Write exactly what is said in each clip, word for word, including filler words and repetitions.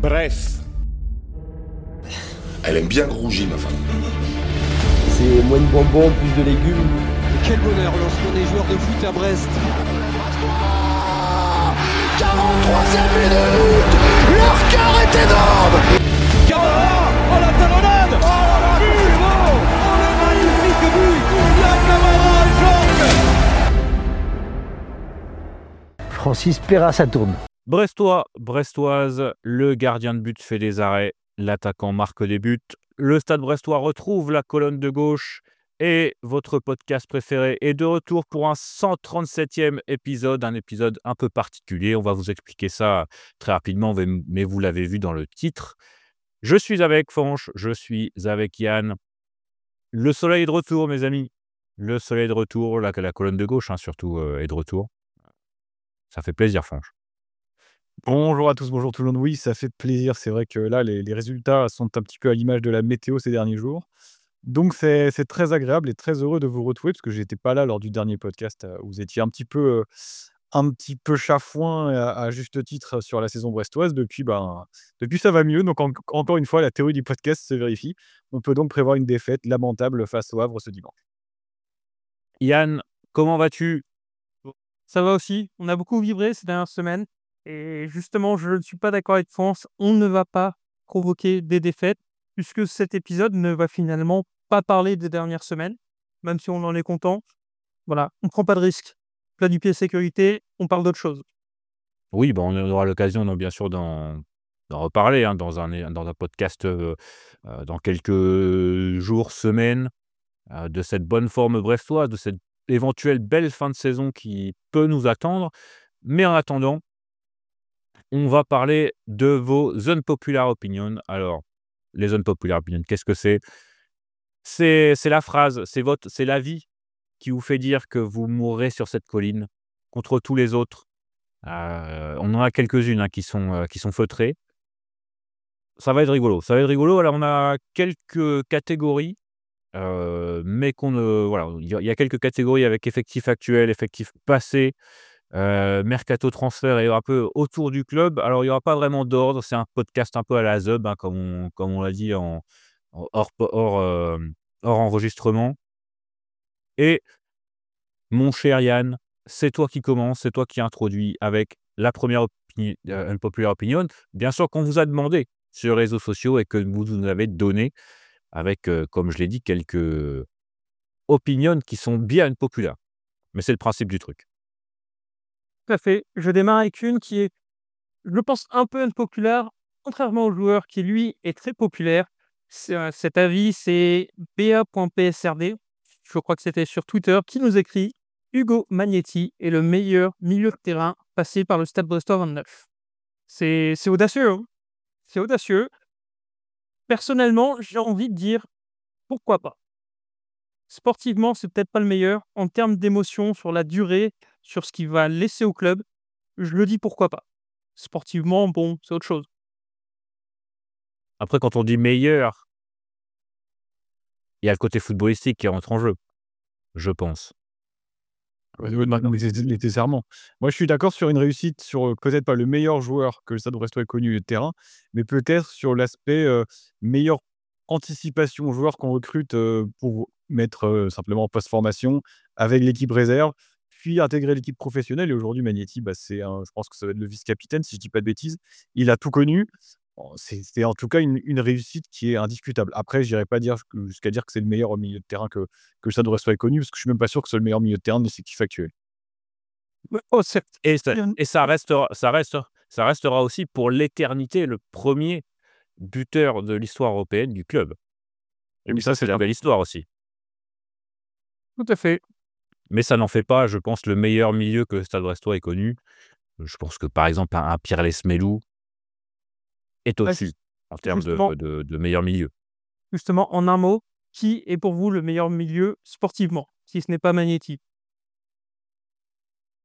Brest. Elle aime bien grouger, ma femme. C'est moins de bonbons, plus de légumes. Et quel bonheur lorsqu'on est joueur de foot à Brest. quarante-troisième minute. Leur cœur est énorme. Camara. Oh la talonnade. Oh là là, c'est beau. Oh le magnifique but. La Camara, Jorge. Francis Perra, ça tourne. Brestois, Brestoise, le gardien de but fait des arrêts, l'attaquant marque des buts, le Stade Brestois retrouve la colonne de gauche et votre podcast préféré est de retour pour un cent trente-septième épisode, un épisode un peu particulier. On va vous expliquer ça très rapidement, mais vous l'avez vu dans le titre. Je suis avec Fanche, je suis avec Yann. Le soleil est de retour, mes amis. Le soleil est de retour, la, la colonne de gauche hein, surtout euh, est de retour. Ça fait plaisir, Fanche. Bonjour à tous, bonjour tout le monde. Oui, ça fait plaisir. C'est vrai que là, les, les résultats sont un petit peu à l'image de la météo ces derniers jours. Donc, c'est, c'est très agréable et très heureux de vous retrouver parce que je n'étais pas là lors du dernier podcast euh, où vous étiez un petit peu, euh, un petit peu chafouin à, à juste titre sur la saison brestoise. Depuis, ben, depuis ça va mieux. Donc, en- encore une fois, la théorie du podcast se vérifie. On peut donc prévoir une défaite lamentable face au Havre ce dimanche. Yann, comment vas-tu? Ça va aussi. On a beaucoup vibré ces dernières semaines. Et justement, je ne suis pas d'accord avec France. On ne va pas provoquer des défaites, puisque cet épisode ne va finalement pas parler des dernières semaines, même si on en est content. Voilà, on ne prend pas de risque. Plat du pied sécurité, on parle d'autre chose. Oui, ben, on aura l'occasion, donc, bien sûr, d'en, d'en reparler hein, dans, un, dans un podcast euh, euh, dans quelques jours, semaines, euh, de cette bonne forme brestoise, de cette éventuelle belle fin de saison qui peut nous attendre. Mais en attendant, on va parler de vos unpopular opinions. Alors, les unpopular opinions, qu'est-ce que c'est? C'est, c'est la phrase, c'est, votre, c'est l'avis qui vous fait dire que vous mourrez sur cette colline contre tous les autres. Euh, on en a quelques-unes hein, qui, sont, euh, qui sont feutrées. Ça va être rigolo. Ça va être rigolo. Alors, on a quelques catégories, euh, mais qu'on ne. Voilà, il y, a- il y a quelques catégories avec effectif actuel, effectif passé, euh, mercato transfert et un peu autour du club. Alors, il n'y aura pas vraiment d'ordre. C'est un podcast un peu à la Zub, hein, comme on, comme on l'a dit en, en hors, hors, euh, hors enregistrement. Et mon cher Yann, c'est toi qui commence, c'est toi qui introduis avec la première opini- euh, unpopular opinion. Bien sûr qu'on vous a demandé sur les réseaux sociaux et que vous nous avez donné avec, euh, comme je l'ai dit, quelques opinions qui sont bien unpopular. Mais c'est le principe du truc. Tout à fait. Je démarre avec une qui est, je pense, un peu unpopulaire, contrairement au joueur qui, lui, est très populaire. C'est, euh, cet avis, c'est b a point p s r d. Je crois que c'était sur Twitter, qui nous écrit Hugo Magnetti est le meilleur milieu de terrain passé par le Stade Brestois vingt-neuf. C'est, c'est audacieux, hein. C'est audacieux. Personnellement, j'ai envie de dire pourquoi pas. Sportivement, c'est peut-être pas le meilleur. En termes d'émotion, sur la durée, sur ce qu'il va laisser au club, je le dis pourquoi pas. Sportivement, bon, c'est autre chose. Après, quand on dit meilleur, il y a le côté footballistique qui rentre en jeu, je pense. Ouais, ouais, non, mais c'est- nécessairement. Moi, je suis d'accord sur une réussite sur euh, peut-être pas le meilleur joueur que le Stade Brestois ait connu de terrain, mais peut-être sur l'aspect euh, meilleure anticipation aux joueurs qu'on recrute euh, pour mettre euh, simplement en post-formation avec l'équipe réserve, puis intégrer l'équipe professionnelle. Et aujourd'hui, Magnetti, bah, c'est un- je pense que ça va être le vice-capitaine, si je dis pas de bêtises. Il a tout connu. Bon, C'est c'est en tout cas une, une réussite qui est indiscutable. Après, je n'irai pas dire que- jusqu'à dire que c'est le meilleur au milieu de terrain que, que le Stade Brestois ait connu, parce que je suis même pas sûr que c'est le meilleur milieu de terrain de l'effectif actuel. Mais- Oh, certes. Et ça, Bien. et ça, restera, ça, restera, ça restera aussi pour l'éternité le premier buteur de l'histoire européenne du club. Et oui, ça, c'est C'est une belle histoire aussi. Tout à fait. Mais ça n'en fait pas, je pense, le meilleur milieu que le Stade Brestois ait connu. Je pense que, par exemple, un, un Pierre Lesmelou est Ouais, au-dessus en termes de, justement, de, de meilleur milieu. justement, en un mot, qui est pour vous le meilleur milieu sportivement, si ce n'est pas Magnetti?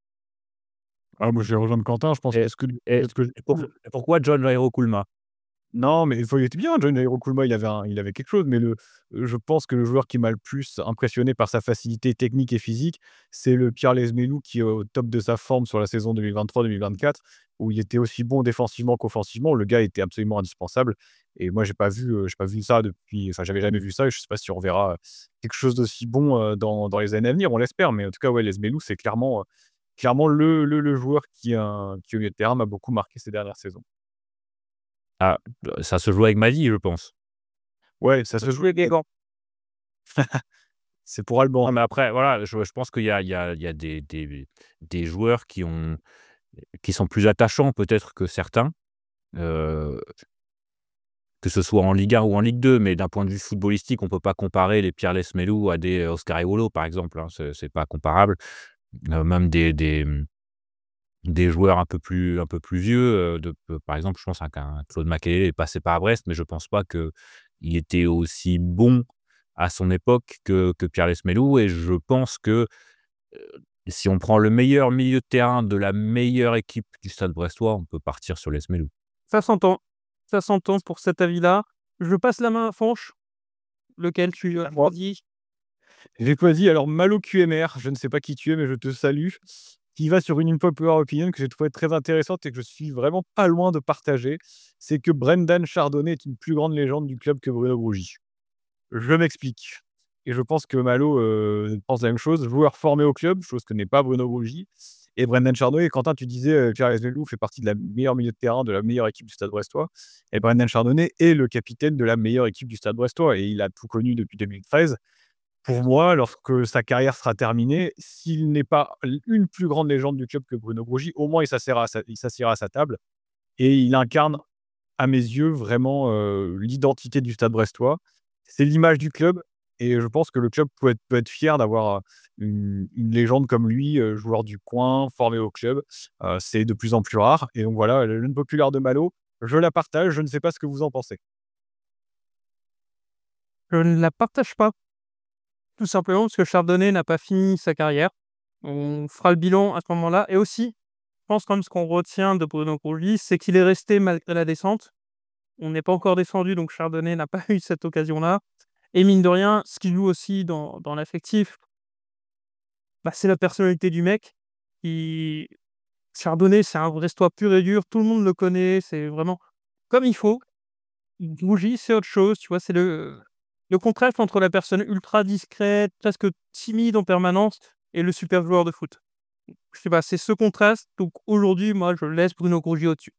Ah, moi, je vais rejoindre Quentin. Je pense Et, que, ce que, et- peut-être que et pour- et pourquoi John Jairo Kulma? Non, mais il était bien, John Donnarumma, il avait un il avait quelque chose, mais le je pense que le joueur qui m'a le plus impressionné par sa facilité technique et physique, c'est le Pierre Lesmelou qui est au top de sa forme sur la saison deux mille vingt-trois deux mille vingt-quatre, où il était aussi bon défensivement qu'offensivement. Le gars était absolument indispensable et moi j'ai pas vu, heu, j'ai pas vu ça depuis enfin, j'avais jamais vu ça et je sais pas si on verra, heu, quelque chose d'aussi bon, heu, dans dans les années à venir, on l'espère, mais en tout cas, ouais, Lesmelou, c'est clairement, heu, clairement le le le joueur qui, heu, qui au milieu de terrain m'a beaucoup marqué ces dernières saisons. Ah, heu, ça se joue avec Mali, je pense. Ouais, ça se joue Jouer Guégan. c'est pour Alban. Non, mais après, voilà, je je pense qu'il y a il y a il y a des des des joueurs qui ont qui sont plus attachants peut-être que certains, heu, que ce soit en Ligue un ou en Ligue deux, mais d'un point de vue footballistique, on peut pas comparer les Pierre Lesmelou à des Oscar Ewolo, par exemple, hein, c'est c'est pas comparable. Heu, même des des, mmh, des joueurs un peu plus un peu plus vieux, heu, de p par exemple, je pense à qu'un Claude Makélélé est passé par Brest, mais je pense pas qu'il était aussi bon à son époque que que Pierre Lesmelou et je pense que, heu, si on prend le meilleur milieu de terrain de la meilleure équipe du Stade brestois, on peut partir sur Lesmelou. Ça s'entend. Ça s'entend pour cet avis-là. Je passe la main à Fanch. Lequel tu as À moi. choisi? J'ai choisi alors Malo Q M R, je ne sais pas qui tu es, mais je te salue, qui va sur une unpopular opinion que j'ai trouvée très intéressante et que je suis vraiment pas loin de partager. C'est que Brendan Chardonnay est une plus grande légende du club que Bruno Grougy. Je m'explique et je pense que Malo, heu, pense la même chose. Joueur formé au club, chose que n'est pas Bruno Grougy et Brendan Chardonnay. Quentin, tu disais, heu, Pierre Lesmelou fait partie de la meilleure milieu de terrain de la meilleure équipe du Stade brestois et Brendan Chardonnay est le capitaine de la meilleure équipe du Stade brestois et il a tout connu depuis deux mille treize. Pour moi, lorsque sa carrière sera terminée, s'il n'est pas l une plus grande légende du club que Bruno Grougy, au moins il s'assiera à sa il s'assiera à sa table et il incarne, à mes yeux, vraiment, heu, l'identité du Stade brestois. C'est l'image du club et je pense que le club peut être peut être fier d'avoir, heu, une une légende comme lui, heu, joueur du coin, formé au club. Heu, c'est de plus en plus rare et donc voilà, l'unpopular de Malo, je la partage, je ne sais pas ce que vous en pensez? Je ne la partage pas. Tout simplement parce que Chardonnay n'a pas fini sa carrière. On fera le bilan à ce moment-là et aussi, je pense quand même ce qu'on retient de Bruno Grougy, c'est qu'il est resté malgré la descente. On n'est pas encore descendu, donc Chardonnay n'a pas eu cette occasion-là et mine de rien, ce qui joue aussi dans dans l'affectif, bah, c'est la personnalité du mec. Qui Chardonnay, c'est un Brestois pur et dur, tout le monde le connaît, c'est vraiment comme il faut. Grougy, c'est autre chose, tu vois? C'est le le contraste entre la personne ultra discrète, presque timide en permanence et le super joueur de foot. Je sais pas, c'est ce contraste, donc aujourd'hui, moi, je laisse Bruno Grougy au-dessus.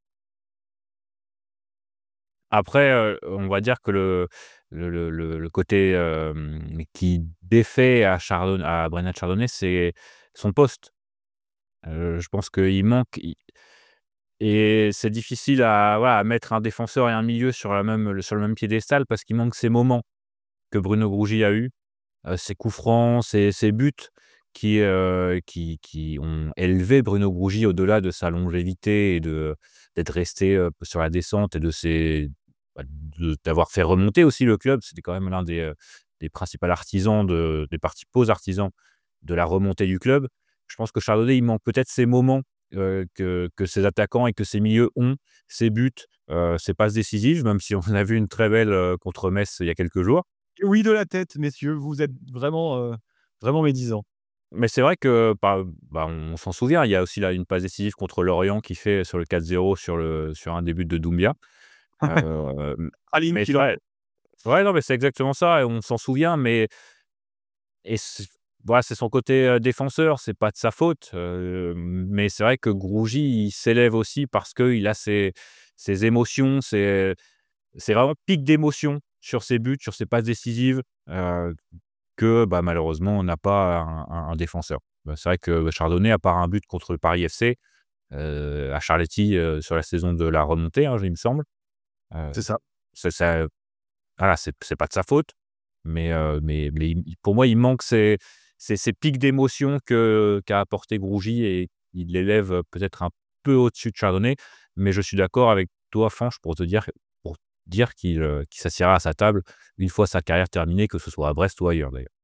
Après, heu, on va dire que le le le le le côté, hem, qui défait à Chardon à Brendan Chardonnay, c'est son poste. Heu, je pense qu'il manque i et c'est difficile à voilà, à mettre un défenseur et un milieu sur la même sur le même piédestal parce qu'il manque ces moments que Bruno Grougy a eu, heu, ses coups francs, ses ses buts qui, heu, qui qui ont élevé Bruno Grougy au-delà de sa longévité et de d'être resté, heu, sur la descente et de ses bah, de d'avoir fait remonter aussi le club. C'était quand même l'un des, heu, des principaux artisans de des principaux artisans de la remontée du club. Je pense que Chardonnay, il manque peut-être ces moments, heu, que que ses attaquants et que ses milieux ont, ses buts, heu, ses passes décisives, même si on a vu une très belle, heu, contre Metz il y a quelques jours. Oui de la tête, messieurs, vous êtes vraiment, heu, vraiment médisants. Mais c'est vrai que, bah bah, on s'en souvient, il y a aussi là une passe décisive contre Lorient qui fait sur le quatre zéro sur le sur un des buts de Doumbia. Hem, Aline mais qui c'est vrai ouais, non, mais c'est exactement ça et on s'en souvient, mais et c voilà, c'est son côté, heu, défenseur, c'est pas de sa faute, heu, mais c'est vrai que Grougy, il s'élève aussi parce qu'il a ses ses émotions, ses c'est vraiment pic d'émotion sur ses buts, sur ses passes décisives, heu, que, bah, malheureusement, on n'a pas un un un défenseur. Bah, c'est vrai que Chardonnay, à part un but contre le Paris F C, heu, à Charletti, heu, sur la saison de la remontée, hein, il me semble, heu, c'est ça. ça ça voilà, c'est c'est pas de sa faute, mais heu, mais mais il pour moi, il manque ces ces ces pics d'émotion que qu'a apporté Grougy et il l'élève peut-être un peu au-dessus de Chardonnay. Mais je suis d'accord avec toi, Fanch, pour te dire pour dire qu'il, heu, qu'il s'assiera à sa table une fois sa carrière terminée, que ce soit à Brest ou ailleurs, d'ailleurs.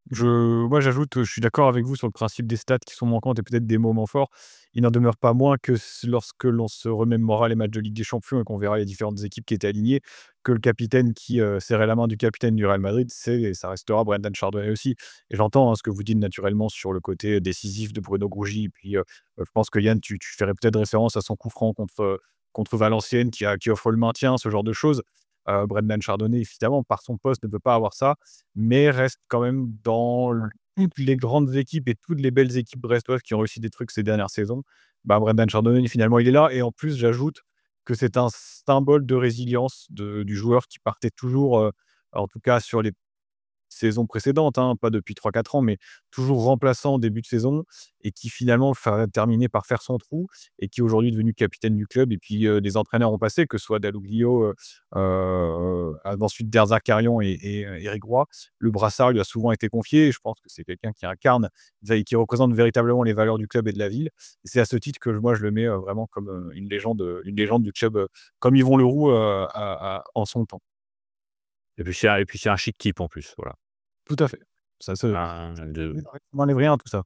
Je moi, j'ajoute, heu, je suis d'accord avec vous sur le principe des stats qui sont manquantes et peut-être des moments forts. Il n'en demeure pas moins que s lorsque l'on se remémorera les matchs de Ligue des Champions et qu'on verra les différentes équipes qui étaient alignées, que le capitaine qui, heu, serrait la main du capitaine du Real Madrid, c'est et ça restera Brendan Chardonnay aussi. Et j'entends, hein, ce que vous dites naturellement sur le côté décisif de Bruno Gougy. Et puis, heu, heu, je pense que Yann, tu tu ferais peut-être référence à son coup franc contre, heu, contre Valenciennes qui a qui offre le maintien, ce genre de choses. Heu, Brendan Chardonnay, évidemment, par son poste, ne peut pas avoir ça, mais reste quand même dans l toutes les grandes équipes et toutes les belles équipes brestoises qui ont réussi des trucs ces dernières saisons. Bah, Brendan Chardonnay, finalement, il est là. Et en plus, j'ajoute que c'est un symbole de résilience de du joueur qui partait toujours, heu, en tout cas sur les saison précédente, hein, pas depuis trois quatre ans, mais toujours remplaçant en début de saison et qui finalement fa terminé par faire son trou et qui aujourd'hui est devenu capitaine du club. Et puis, heu, les entraîneurs ont passé, que ce soit Dalloglio, heu heu, ensuite Derzakarian et et heu, Éric Roy. Le brassard lui a souvent été confié et je pense que c'est quelqu'un qui incarne, et qui représente véritablement les valeurs du club et de la ville. Et c'est à ce titre que moi je le mets, heu, vraiment comme, heu, une légende, heu, une légende du club, heu, comme Yvon Leroux, heu, à à en son temps. Et puis c'est un et puis c'est un chic type en plus, voilà. Tout à fait. Ça se Un de ça n'enlève rien à tout ça.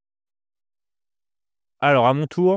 alors à mon tour,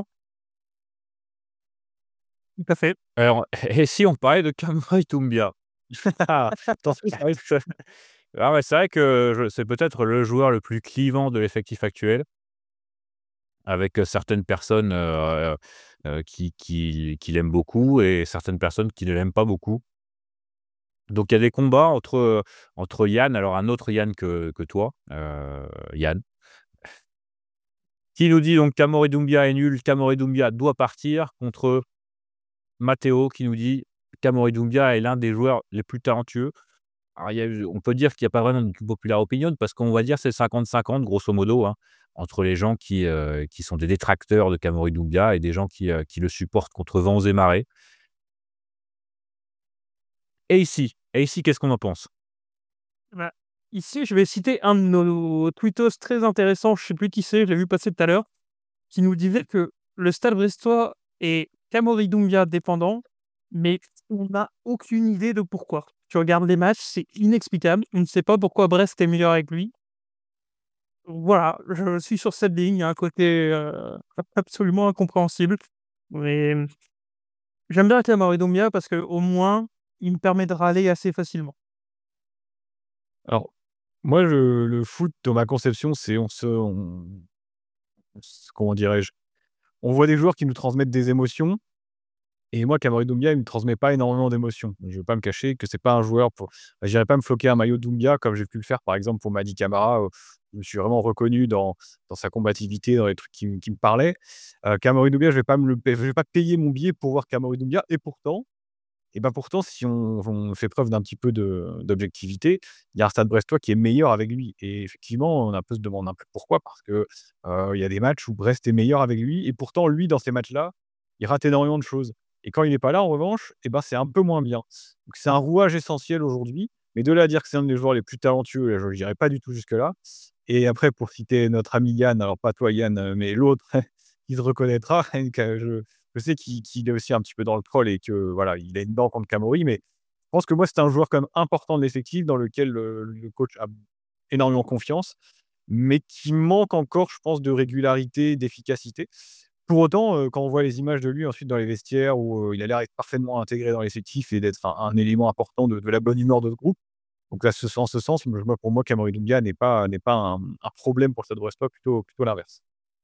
Tout à fait. alors et si on parlait de Kamara Doumbia? Attention, ça arrive. Ah ouais, c'est vrai que je c'est peut-être le joueur le plus clivant de l'effectif actuel, avec, heu, certaines personnes, heu heu, qui qui qui l'aiment beaucoup et certaines personnes qui ne l'aiment pas beaucoup. Donc il y a des combats entre, heu, entre Yann, alors un autre Yann que que toi, heu, Yann, qui nous dit donc: «Kamori Doumbia est nul, Kamori Doumbia doit partir», contre Matteo qui nous dit: «Kamori Doumbia est l'un des joueurs les plus talentueux». Alors il y a eu on peut dire qu'il y a pas vraiment de popular opinion parce qu'on va dire c'est cinquante cinquante grosso modo, hein, entre les gens qui, heu, qui sont des détracteurs de Kamori Doumbia et des gens qui, heu, qui le supportent contre vents et marées. Et ici et ici, qu'est-ce qu'on en pense? Bah, ici, je vais citer un de nos tweetos très intéressants, je sais plus qui c'est, je l'ai vu passer tout à l'heure, qui nous disait que le Stade brestois est Kamori Doumbia dépendant, mais on n'a aucune idée de pourquoi. Tu regardes les matchs, c'est inexplicable. On ne sait pas pourquoi Brest est meilleur avec lui. Voilà, je suis sur cette ligne. Il y a un côté euh, absolument incompréhensible. Mais j'aime bien Kamori Doumbia parce qu'au moins, il me permet de râler assez facilement. Alors, moi, je le foot, dans ma conception, c'est on se on on s comment dirais-je? On voit des joueurs qui nous transmettent des émotions et moi, Kamori Doumbia, il me transmet pas énormément d'émotions. Je ne vais pas me cacher que c'est pas un joueur pour j'irai pas me floquer un maillot Doumbia comme j'ai pu le faire, par exemple, pour Mady Camara, où je me suis vraiment reconnu dans dans sa combativité, dans les trucs qui me qui me parlaient. Heu, Kamori Doumbia, je vais pas me le je vais pas payer mon billet pour voir Kamori Doumbia et pourtant et ben, pourtant, si on on fait preuve d'un petit peu de d'objectivité, il y a un Stade Brestois qui est meilleur avec lui et effectivement, on a un peu se demande un peu pourquoi parce que, heu, il y a des matchs où Brest est meilleur avec lui et pourtant lui, dans ces matchs-là, il rate énormément de choses et quand il est pas là, en revanche et ben, c'est un peu moins bien. Donc c'est un rouage essentiel aujourd'hui, mais de là à dire que c'est un des joueurs les plus talentueux, je n'irai pas du tout jusque-là. Et après pour citer notre ami Yann, alors pas toi Yann, heu, mais l'autre qui se reconnaîtra, que je je sais qu'il qu'il est aussi un petit peu dans le troll et que voilà, il a une dent contre Kamori, mais je pense que moi, c'est un joueur quand même important de l'effectif dans lequel le le coach a énormément confiance, mais qui manque encore, je pense, de régularité, d'efficacité. Pour autant, heu, quand on voit les images de lui ensuite dans les vestiaires où, heu, il a l'air d'être parfaitement intégré dans l'effectif et d'être un un élément important de de la bonne humeur de ce groupe. Donc là, ce en ce sens, moi pour moi, Kamori Doumbia n'est pas n'est pas un un problème pour le Stade Brestois, plutôt plutôt l'inverse.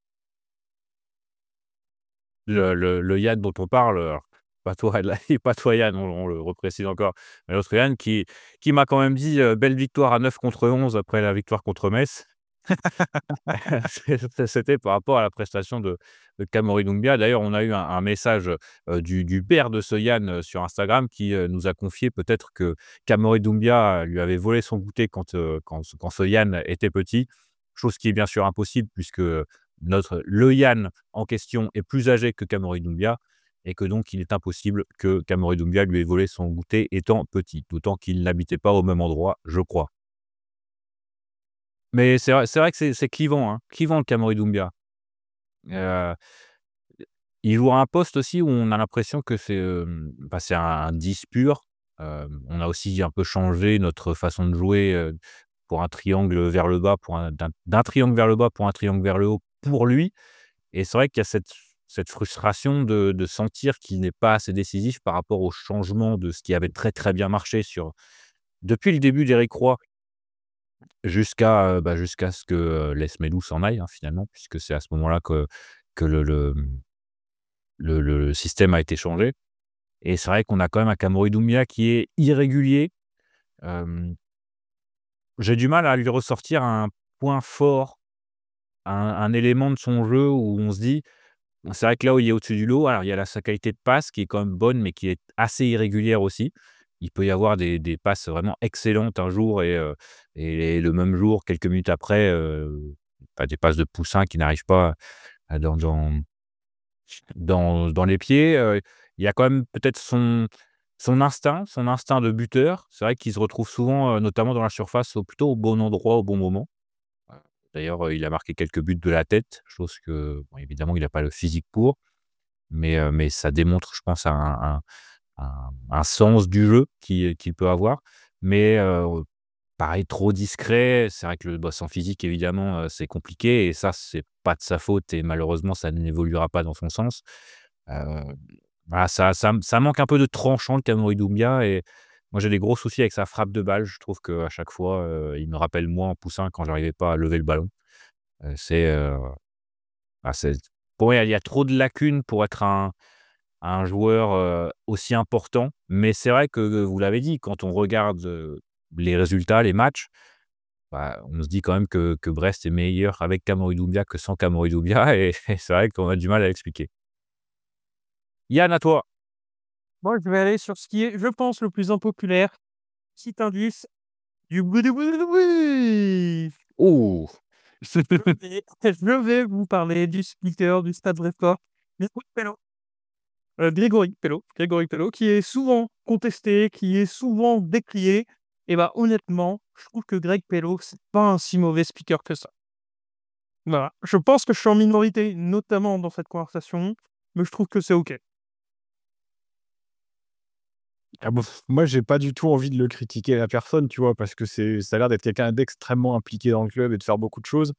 Le le le Yann dont on parle, alors pas toi là et pas toi Yann, on on le reprécise encore, mais l'autre Yann qui qui m'a quand même dit, heu: «Belle victoire à neuf contre onze après la victoire contre Metz». C'est c'était par rapport à la prestation de de Kamori Doumbia. D'ailleurs, on a eu un un message, heu, du du père de ce Yann, heu, sur Instagram qui, heu, nous a confié peut-être que Kamori Doumbia lui avait volé son goûter quand, heu, quand ce quand ce Yann était petit. Chose qui est bien sûr impossible puisque, notre le Yann en question est plus âgé que Kamori Doumbia et que donc il est impossible que Kamori Doumbia lui ait volé son goûter étant petit. D'autant qu'ils n'habitaient pas au même endroit, je crois. Mais c'est vrai c'est vrai que c'est c'est clivant, hein, clivant le Kamori Doumbia. Heu, il joue à un poste aussi où on a l'impression que c'est, hem, bah, c'est un dix pur. Hem, on a aussi un peu changé notre façon de jouer, heu, pour un triangle vers le bas, pour un d'un d'un triangle vers le bas pour un triangle vers le haut pour lui et c'est vrai qu'il y a cette cette frustration de de sentir qu'il n'est pas assez décisif par rapport au changement de ce qui avait très, très bien marché sur depuis le début d'Éric Roy jusqu'à, heu, bah, jusqu'à ce que, heu, Les Melou s'en aille, hein, finalement, puisque c'est à ce moment-là que que le le, mmh, le le système a été changé et c'est vrai qu'on a quand même un Kamori Doumbia qui est irrégulier. Hem, j'ai du mal à lui ressortir un point fort, un un élément de son jeu où on se dit c'est vrai que là où il est au-dessus du lot, alors il y a la sa qualité de passe qui est quand même bonne, mais qui est assez irrégulière aussi. Il peut y avoir des des passes vraiment excellentes un jour et heu et le même jour, quelques minutes après, heu, bah, des passes de poussin qui n'arrivent pas à dans dans dans dans les pieds, heu, il y a quand même peut-être son son instinct son instinct de buteur. C'est vrai qu'il se retrouve souvent, heu, notamment dans la surface, au plutôt au bon endroit, au bon moment. D'ailleurs, heu, il a marqué quelques buts de la tête, chose que bon évidemment il a pas le physique pour, mais heu, mais ça démontre je pense un un un un sens du jeu qui qu'il peut avoir. Mais heu, pareil trop discret, c'est vrai que le bah, sans physique évidemment, heu, c'est compliqué et ça c'est pas de sa faute et malheureusement ça n'évoluera pas dans son sens. Heu, voilà ça ça ça manque un peu de tranchant le Kamori Doumbia et moi j'ai des gros soucis avec sa frappe de balle. Je trouve qu'à chaque fois, heu, il me rappelle moi en poussin quand j'arrivais pas à lever le ballon. Heu, c'est, heu, ah c'est pour moi il y a il y a trop de lacunes pour être un un joueur, heu, aussi important. Mais c'est vrai que vous l'avez dit, quand on regarde, heu, les résultats, les matchs, bah, on se dit quand même que que Brest est meilleur avec Kamori Doumbia que sans Kamori Doumbia et et c'est vrai qu'on a du mal à l'expliquer. Yann, à toi. Moi, je vais aller sur ce qui est, je pense, le plus impopulaire. Petit indice, du boui-boui-boui-boui. Oh! Je vais je vais vous parler du splitter du Stade Brestois, Grégory Pello. Heu, Grégory Pello Grégory Pello qui est souvent contesté, qui est souvent décrié et bah, honnêtement, je trouve que Greg Pello, c'est pas un si mauvais speaker que ça. Voilà, je pense que je suis en minorité, notamment dans cette conversation, mais je trouve que c'est OK. Ah bon, moi, j'ai pas du tout envie de le critiquer la personne, tu vois? Parce que c'est ça a l'air d'être quelqu'un d'extrêmement impliqué dans le club et de faire beaucoup de choses.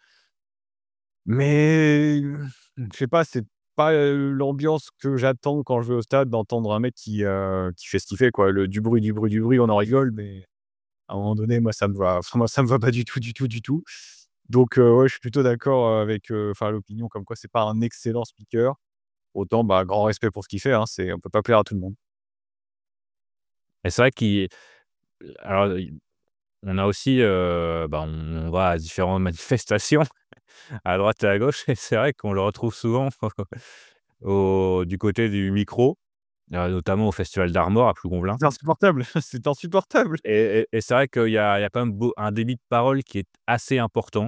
Mais, heu, je sais pas, c'est pas, heu, l'ambiance que j'attends quand je vais au stade, d'entendre un mec qui, heu, qui fait ce qu'il fait, quoi. Le du bruit, du bruit, du bruit, on en rigole, mais à un moment donné, moi, ça me va enfin, moi, ça me va pas du tout, du tout, du tout. Donc, heu, ouais, je suis plutôt d'accord, heu, avec, heu, enfin, l'opinion comme quoi c'est pas un excellent speaker. Autant, bah, grand respect pour ce qu'il fait, hein, c'est on peut pas plaire à tout le monde. Et c'est vrai qu'il alors il on a aussi, heu, bah, on on va à différentes manifestations à droite et à gauche et c'est vrai qu'on le retrouve souvent au du côté du micro, heu, notamment au festival d'Armor à Plougonvelin C'est insupportable, c'est insupportable! et et et c'est vrai qu'il y a il y a quand même beau un débit de parole qui est assez important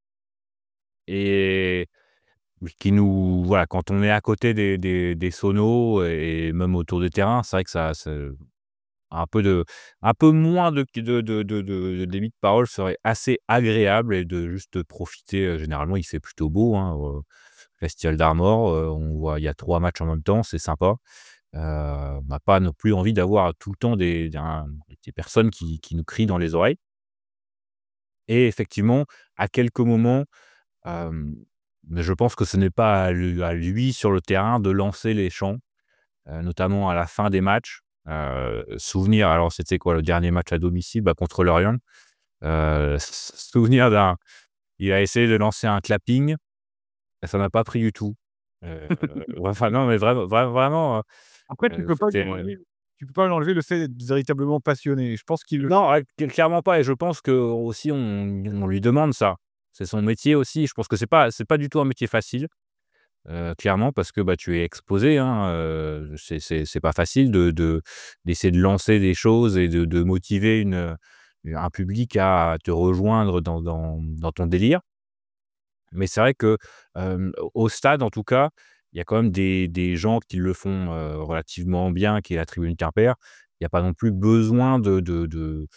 et qui nous voilà, quand on est à côté des des des sonos et même autour des terrains, c'est vrai que ça se un peu de un peu moins de de de de de débit de parole serait assez agréable et de juste profiter, heu, généralement, il fait plutôt beau, hein, au festival d'Armor, heu, on voit il y a trois matchs en même temps, c'est sympa. Heu, on n'a pas non plus envie d'avoir tout le temps des un des personnes qui qui nous crient dans les oreilles et effectivement, à quelques moments, hem, mais je pense que ce n'est pas à lu à lui sur le terrain de lancer les chants, heu, notamment à la fin des matchs. Heu, souvenir alors c'était quoi le dernier match à domicile? Bah, contre Lorient. Heu, s souvenir d'un il a essayé de lancer un clapping et ça n'a pas pris du tout. Heu, enfin non mais vraiment vra vraiment, heu Après, tu heu, peux pas lui c'était enlever tu peux pas lui enlever le fait d'être véritablement passionné. Je pense qu'il le non, ouais, cl clairement pas et je pense qu'aussi on on lui demande ça. C'est son métier aussi. Je pense que c'est pas c'est pas du tout un métier facile, heu, clairement parce que, bah, tu es exposé, hein, heu, c'est c'est c'est pas facile de de d'essayer de lancer des choses et de de motiver une, heu, un public à te rejoindre dans dans dans ton délire. Mais c'est vrai que, hem, au au stade en tout cas, il y a quand même des des gens qui le font, heu, relativement bien, qui est la tribune Quimper. Il y a pas non plus besoin de de de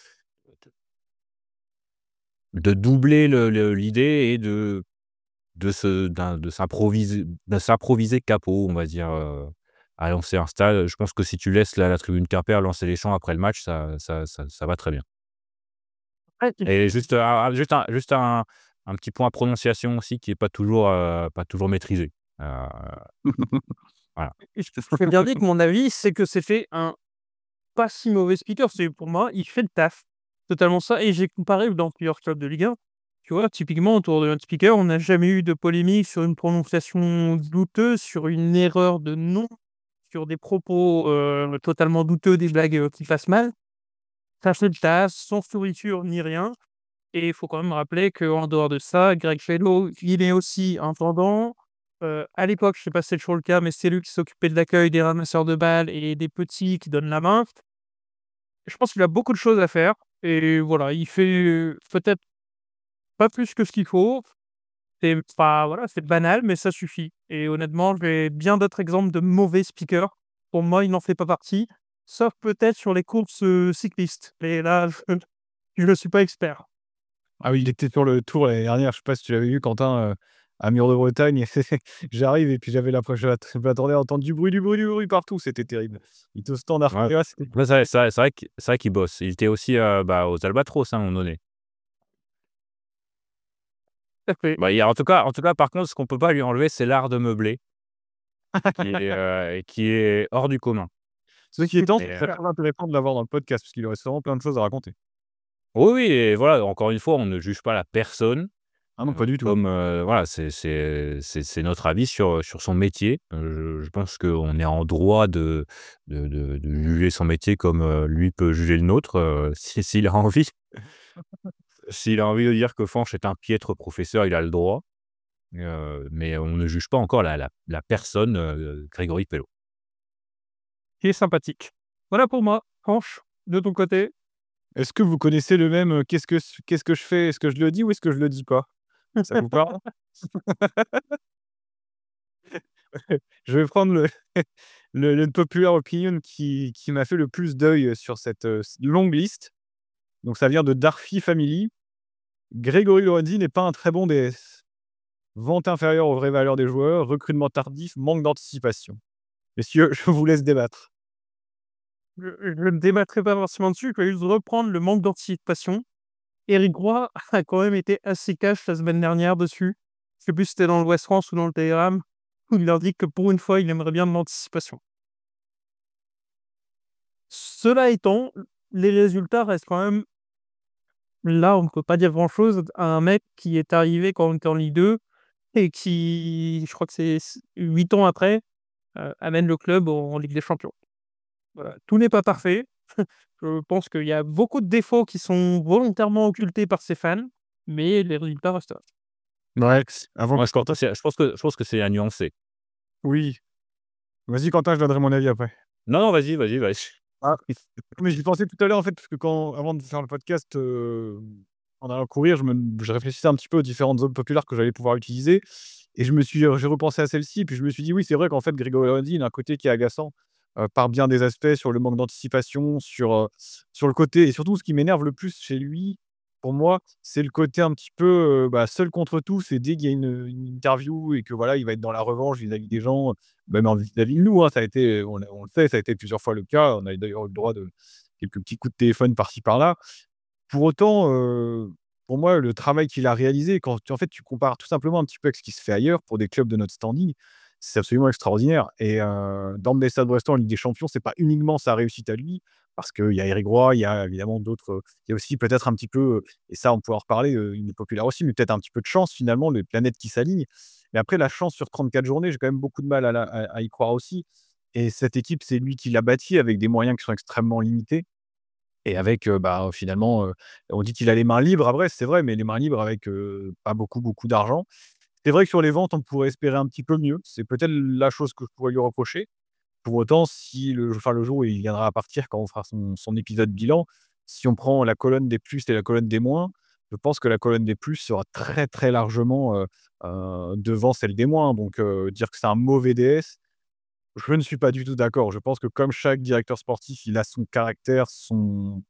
de doubler le le l'idée et de de se d'un de s'improviser de s'improviser capot, on va dire, heu, à lancer un stade. Je pense que si tu laisses la la tribune Quimper lancer les chants après le match, ça ça ça ça va très bien. Ouais, tu- Et juste, un- juste, un, juste un, un petit point prononciation aussi qui est pas toujours, euh, pas toujours maîtrisé. Euh, voilà. je je peux bien dire que mon avis, c'est que c'était un pas si mauvais speaker. C'est pour moi, il fait le taf. Totalement ça. Et j'ai comparé dans plusieurs clubs de Ligue un. Tu vois, typiquement, autour de notre speaker, on n'a jamais eu de polémique sur une prononciation douteuse, sur une erreur de nom, sur des propos euh, totalement douteux, des blagues euh, qui fassent mal. Ça fait le taf, sans fourriture ni rien. Et il faut quand même rappeler qu'en dehors de ça, Greg Fellow, il est aussi intendant. Heu, à l'époque, je sais pas si c'est toujours le cas, mais c'est lui qui s'occupait de l'accueil des ramasseurs de balles et des petits qui donnent la main. Je pense qu'il a beaucoup de choses à faire et voilà, il fait, heu, peut-être pas plus que ce qu'il faut. C'est pas voilà, c'est banal, mais ça suffit et honnêtement, j'ai bien d'autres exemples de mauvais speakers. Pour moi, il n'en fait pas partie, sauf peut-être sur les courses, heu, cyclistes et là, je ne suis pas expert. Ah oui, il était sur le Tour l'année dernière, je sais pas si tu l'avais vu Quentin, heu, à Mur de Bretagne. J'arrive et puis j'avais l'impression je m'attendais à entendre du bruit, du bruit, du bruit partout, c'était terrible. Il était au standard, Ouais. tu vois? C'était Ouais, c'est c'est c'est vrai qu'il c'est vrai qu'il bosse. Il était aussi euh, bah, aux Albatros, hein, à un moment donné. Tout à fait. Bah, il y a, en, tout cas, en tout cas, par contre, ce qu'on peut pas lui enlever, c'est l'art de meubler, qui est, euh, qui est hors du commun. ce qui est étant, Et, c'est euh, très intéressant de l'avoir dans le podcast parce qu'il aurait sûrement plein de choses à raconter. oui, oui, et voilà, encore une fois, on ne juge pas la personne. Ah non, Heu, pas du tout. comme, heu, voilà, c'est c'est c'est c'est notre avis sur, sur son métier. Heu, je je pense qu'on est en droit de de de de juger son métier comme, heu, lui peut juger le nôtre, heu, si s'il a envie. S'il a envie de dire que Fanch est un piètre professeur, il a le droit, heu, mais on ne juge pas encore la la la personne, heu, Grégory Pello. Qui est sympathique. Voilà pour moi. Hanche, de ton côté? Est-ce que vous connaissez le même, heu, qu'est-ce que s qu'est-ce que je fais? Est-ce que je le dis ou est-ce que je le dis pas? Ça vous parle? Je vais prendre le le le popular opinion qui qui m'a fait le plus d'œil, sur cette, heu, s longue liste. Donc ça vient de Darphy Family. Grégory Lorenzi n'est pas un très bon D S. Vente inférieure aux vraies valeurs des joueurs, recrutement tardif, manque d'anticipation. Messieurs, je vous laisse débattre. Je je ne débattrai pas forcément dessus, je vais juste reprendre le manque d'anticipation. Éric Roy a quand même été assez cash la semaine dernière dessus. Je sais plus si c'était dans le West France ou dans le Télégramme, où il indique que pour une fois, il aimerait bien de l'anticipation. Cela étant, les résultats restent quand même là, on ne peut pas dire grand-chose à un mec qui est arrivé quand on était en Ligue deux et qui, je crois que c'est s huit ans après, heu, amène le club en Ligue des Champions. Voilà, tout n'est pas parfait. Je pense qu'il y a beaucoup de défauts qui sont volontairement occultés par ses fans, mais les résultats restent là. Ouais, avant Moi, que je pense c'est je pense que je pense que c'est à nuancer. oui. Vas-y Quentin, je donnerai mon avis après. Non, non, vas-y, vas-y, vas-y. Ah, mais j'y pensais tout à l'heure en fait, parce que quand avant de faire le podcast, heu, en allant courir, je me je réfléchissais un petit peu aux différentes zones populaires que j'allais pouvoir utiliser et je me suis, j'ai repensé à celle-ci, puis je me suis dit: «Oui, c'est vrai qu'en fait Grégory Lorenzi, il a un côté qui est agaçant, heu, par bien des aspects, sur le manque d'anticipation, sur, heu, sur le côté et surtout ce qui m'énerve le plus chez lui, pour moi, c'est le côté un petit peu, heu, bah, seul contre tous et dès qu'il y a une, une interview et que voilà, il va être dans la revanche vis-à-vis des gens, même en vis-à-vis de nous, hein, ça a été, on, on le sait, ça a été plusieurs fois le cas. On a d'ailleurs eu le droit de quelques petits coups de téléphone par-ci par-là. Pour autant, heu, pour moi, le travail qu'il a réalisé, quand tu en fait, tu compares tout simplement un petit peu avec ce qui se fait ailleurs pour des clubs de notre standing, c'est absolument extraordinaire et heu, dans le Stade Brestois en Ligue des Champions, c'est pas uniquement sa réussite à lui, parce qu'il y a Éric Roy, il y a évidemment d'autres, heu, il y a aussi peut-être un petit peu, et ça on pourra en reparler, heu, il est populaire aussi, mais peut-être un petit peu de chance finalement, les planètes qui s'alignent. Mais après la chance sur trente-quatre journées, j'ai quand même beaucoup de mal à la à à y croire aussi et cette équipe, c'est lui qui l'a bâtie avec des moyens qui sont extrêmement limités. Et avec, heu, bah, finalement, heu, on dit qu'il a les mains libres à Brest, c'est vrai, mais les mains libres avec, heu, pas beaucoup, beaucoup d'argent. C'est vrai que sur les ventes, on pourrait espérer un petit peu mieux. C'est peut-être la chose que je pourrais lui reprocher. Pour autant, si le enfin, le jour où il viendra à partir, quand on fera son son épisode bilan, si on prend la colonne des plus et la colonne des moins, je pense que la colonne des plus sera très, très largement, heu heu, devant celle des moins. Donc, heu, dire que c'est un mauvais D S, je ne suis pas du tout d'accord. Je pense que comme chaque directeur sportif, il a son caractère, son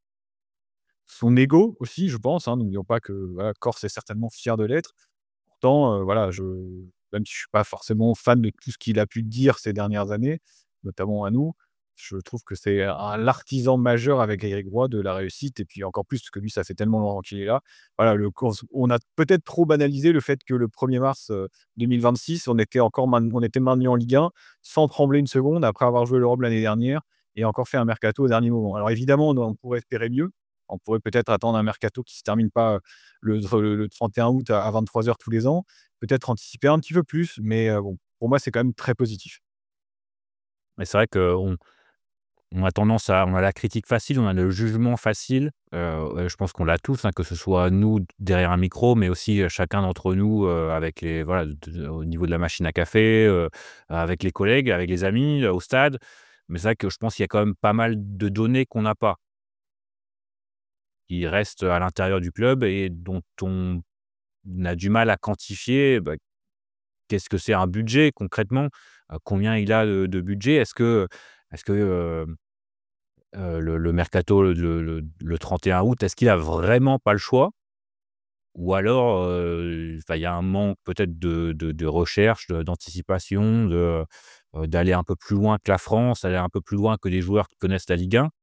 son ego aussi, je pense, hein. N'oublions pas que, voilà, Corse est certainement fier de l'être. Pourtant, heu, voilà, je même si je suis pas forcément fan de tout ce qu'il a pu dire ces dernières années, notamment à nous, Je trouve que c'est un l'artisan majeur avec Eric Roy de la réussite et puis encore plus parce que lui, ça fait tellement longtemps qu'il est là. Voilà, le course on a peut-être trop banalisé le fait que le premier mars, heu, deux mille vingt-six, on était encore main on était maintenu en Ligue un sans trembler une seconde après avoir joué l'Europe l'année dernière et encore fait un mercato au dernier moment. Alors évidemment, on on pourrait espérer mieux. On pourrait peut-être attendre un mercato qui se termine pas, heu, le le le trente et un août à à vingt-trois heures tous les ans. Peut-être anticiper un petit peu plus, mais heu, bon, pour moi, c'est quand même très positif. Mais c'est vrai qu'on on a tendance à on a la critique facile, on a le jugement facile. Heu heu, je pense qu'on l'a tous, hein, que ce soit nous derrière un micro, mais aussi, heu, chacun d'entre nous, heu, avec les voilà, de de au niveau de la machine à café, heu, avec les collègues, avec les amis, heu, au stade. Mais c'est vrai que je pense qu'il y a quand même pas mal de données qu'on n'a pas, qui restent à l'intérieur du club et dont on a du mal à quantifier, bah, qu'est-ce que c'est un budget concrètement? Heu, combien il a de de budget? Est-ce que est-ce que, heu heu, le le mercato, le le le trente et un août, est-ce qu'il a vraiment pas le choix? Ou alors, heu, enfin, il y a un manque peut-être de de de recherche, de d'anticipation, de, heu, d'aller un peu plus loin que la France, aller un peu plus loin que les joueurs qui connaissent la Ligue un.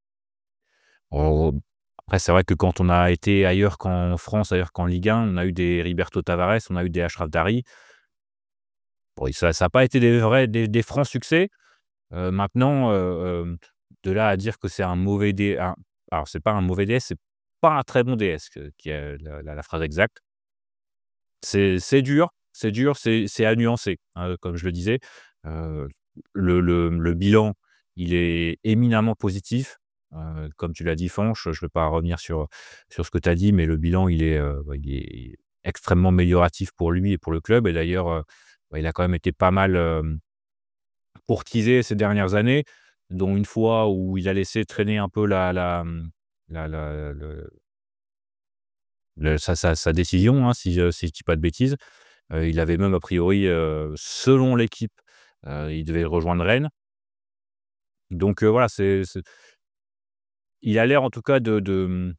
Heu, Après c'est vrai que quand on a été ailleurs qu'en France, ailleurs qu'en Ligue un, on a eu des Roberto Tavares, on a eu des Achraf Dari. Bon, et ça ça a pas été des vrais des des francs succès. Heu, maintenant, heu, hem, de là à dire que c'est un mauvais D un alors c'est pas un mauvais D S, c'est pas un très bon D S que qui est la la la phrase exacte. C'est c'est dur, c'est dur, c'est c'est à nuancer, hein, comme je le disais. Heu, le le le bilan, il est éminemment positif. Heu, comme tu l'as dit Fanch, je ne vais pas revenir sur, sur ce que tu as dit, mais le bilan, il est, heu, bah, il est extrêmement amélioratif pour lui et pour le club et d'ailleurs, heu, bah, il a quand même été pas mal, hem, courtisé ces dernières années, dont une fois où il a laissé traîner un peu la la, mmh, la la le le sa sa sa décision, hein, si je si je dis pas de bêtises. Heu, il avait même a priori, heu, selon l'équipe, heu, il devait rejoindre Rennes. Donc, heu, voilà, c'est c'est il a l'air en tout cas de de, mmh,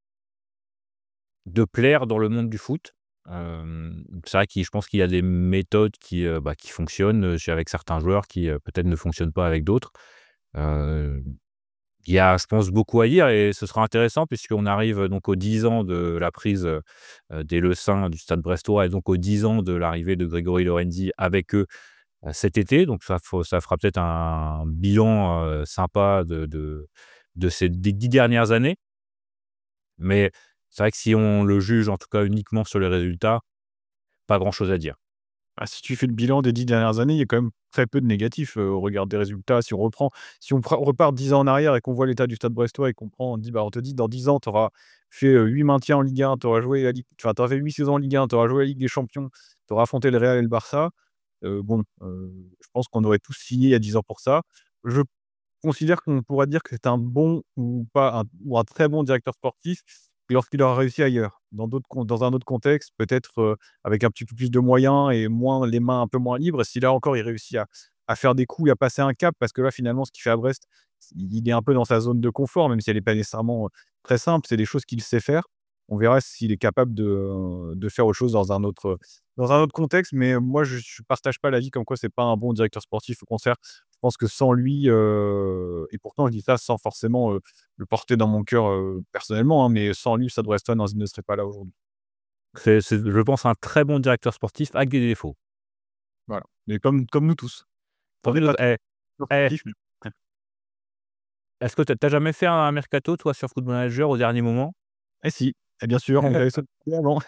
de plaire dans le monde du foot. Hem, c'est vrai qu'il je pense qu'il y a des méthodes qui, heu, bah, qui fonctionnent, heu, chez avec certains joueurs qui, heu, peut-être ne fonctionnent pas avec d'autres. Heu, il y a, je pense, beaucoup à dire et ce sera intéressant puisqu'on arrive, heu, donc aux dix ans de la prise, heu heu, des Lessins du Stade brestois et donc aux dix ans de l'arrivée de Grégory Lorenzi avec eux. Heu, cet été, donc ça faut ça fera peut-être un bilan, heu, sympa de de de ces des dix dernières années. Mais c'est vrai que si on le juge, en tout cas, uniquement sur les résultats, pas grand chose à dire. Ah, si tu fais le bilan des dix dernières années, il y a quand même très peu de négatifs, heu, au regard des résultats. Si on reprend si on prend repart dix ans en arrière et qu'on voit l'état du Stade brestois et qu'on prend on dit, bah, on te dit: «Dans dix ans, tu auras fait, heu, huit maintiens en Ligue un, tu auras joué la Ligue enfin, tu auras fait huit saisons en Ligue un, tu auras joué la Ligue des champions, tu auras affronté le Real et le Barça». Heu, bon, heu, je pense qu'on aurait tous signé il y a dix ans pour ça. Je considère qu'on pourrait dire que c'est un bon ou pas un ou un très bon directeur sportif lorsqu'il aura réussi ailleurs. Dans d'autres con dans un autre contexte, peut-être, heu, avec un petit peu plus de moyens et moins les mains un peu moins libres. Si là encore il réussit à à faire des coups et à passer un cap, parce que là finalement ce qu'il fait à Brest, il est un peu dans sa zone de confort, même si elle est pas nécessairement, heu, très simple. C'est des choses qu'il sait faire. On verra s'il est capable de, heu, de faire autre chose dans un autre, dans un autre contexte, mais moi je ne partage pas l'avis comme quoi c'est pas un bon directeur sportif. Au contraire, je pense que sans lui, heu et pourtant je dis ça sans forcément, heu, le porter dans mon cœur, heu, personnellement, hein, mais sans lui, Stade Brestois n'en ne serait pas là aujourd'hui. C'est c'est, je pense, un très bon directeur sportif avec des défauts. Voilà, mais comme comme nous tous. Pour On n'est nous pas autres, eh toujours eh, sportifs, mais est-ce que tu as jamais fait un mercato, toi, sur Football Manager au dernier moment? eh si, et bien sûr, on avait sauté avant.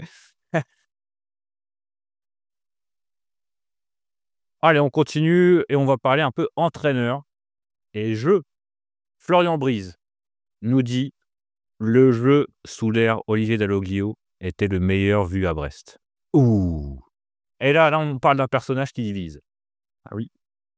Allez, on continue et on va parler un peu entraîneur et jeu. Florian Brise nous dit: «Le jeu sous l'ère Olivier Dalloglio était le meilleur vu à Brest». Ouh! Et là là, on parle d'un personnage qui divise. Ah oui,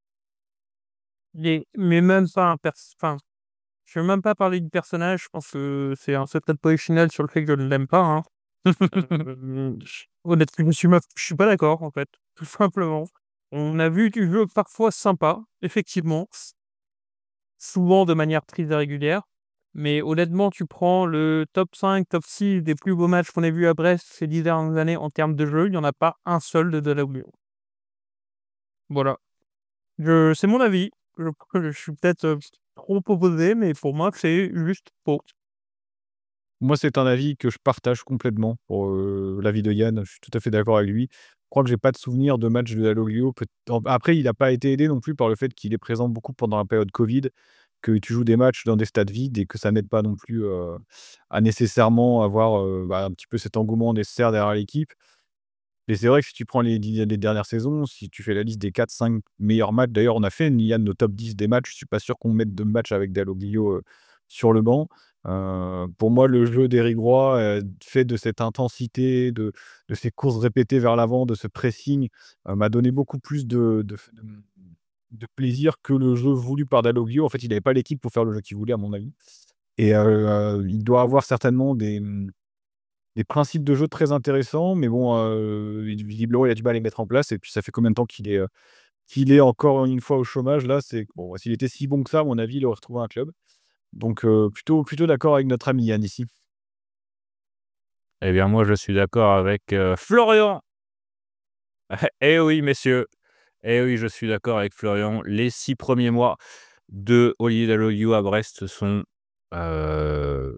Mais mais même pas un pers enfin, je vais même pas parler du personnage, je pense que c'est un secret de polichinelle sur le fait que je ne l'aime pas, hein. Hem, j honnêtement, je suis ma je suis pas d'accord, en fait, tout simplement. On a vu du jeu parfois sympa, effectivement, souvent de manière très irrégulière, mais honnêtement, tu prends le top cinq, top six des plus beaux matchs qu'on ait vus à Brest ces dix dernières années en termes de jeu, il y en a pas un seul de Dellaglio. Voilà, je c'est mon avis. Je, je suis peut-être euh, trop opposé, mais pour moi, c'est juste faux. Moi, c'est un avis que je partage complètement pour euh, l'avis de Yann. Je suis tout à fait d'accord avec lui. Je crois que j'ai pas de souvenir de match de Dalloglio. Peut- en- Après, il n'a pas été aidé non plus par le fait qu'il est présent beaucoup pendant la période Covid, que tu joues des matchs dans des stades vides et que ça n'aide pas non plus euh, à nécessairement avoir euh, bah, un petit peu cet engouement nécessaire derrière l'équipe. Et c'est vrai que si tu prends les, dix- les dernières saisons, si tu fais la liste des quatre cinq meilleurs matchs, d'ailleurs, on a fait une Yann nos top dix des matchs. Je suis pas sûr qu'on mette de matchs avec Dalloglio euh, sur le banc. Euh, pour moi, le jeu d'Éric Roy, euh, fait de cette intensité, de, de ces courses répétées vers l'avant, de ce pressing, euh, m'a donné beaucoup plus de, de, de- de plaisir que le jeu voulu par Dalloglio. En fait, il n'avait pas l'équipe pour faire le jeu qu'il voulait, à mon avis. Et euh, euh, il doit avoir certainement des, des principes de jeu très intéressants, mais bon, heu, il visiblement, il a du mal à les mettre en place et puis ça fait combien de temps qu'il est, heu, qu'il est encore une fois au chômage là? C'est bon, s'il était si bon que ça, à mon avis, il aurait retrouvé un club. Donc heu, plutôt plutôt d'accord avec notre ami Yann ici. Eh bien, moi, je suis d'accord avec euh, Florian. Eh oui, messieurs. Eh oui, je suis d'accord avec Florian. Les six premiers mois de Olivier Dalloglio à Brest sont euh,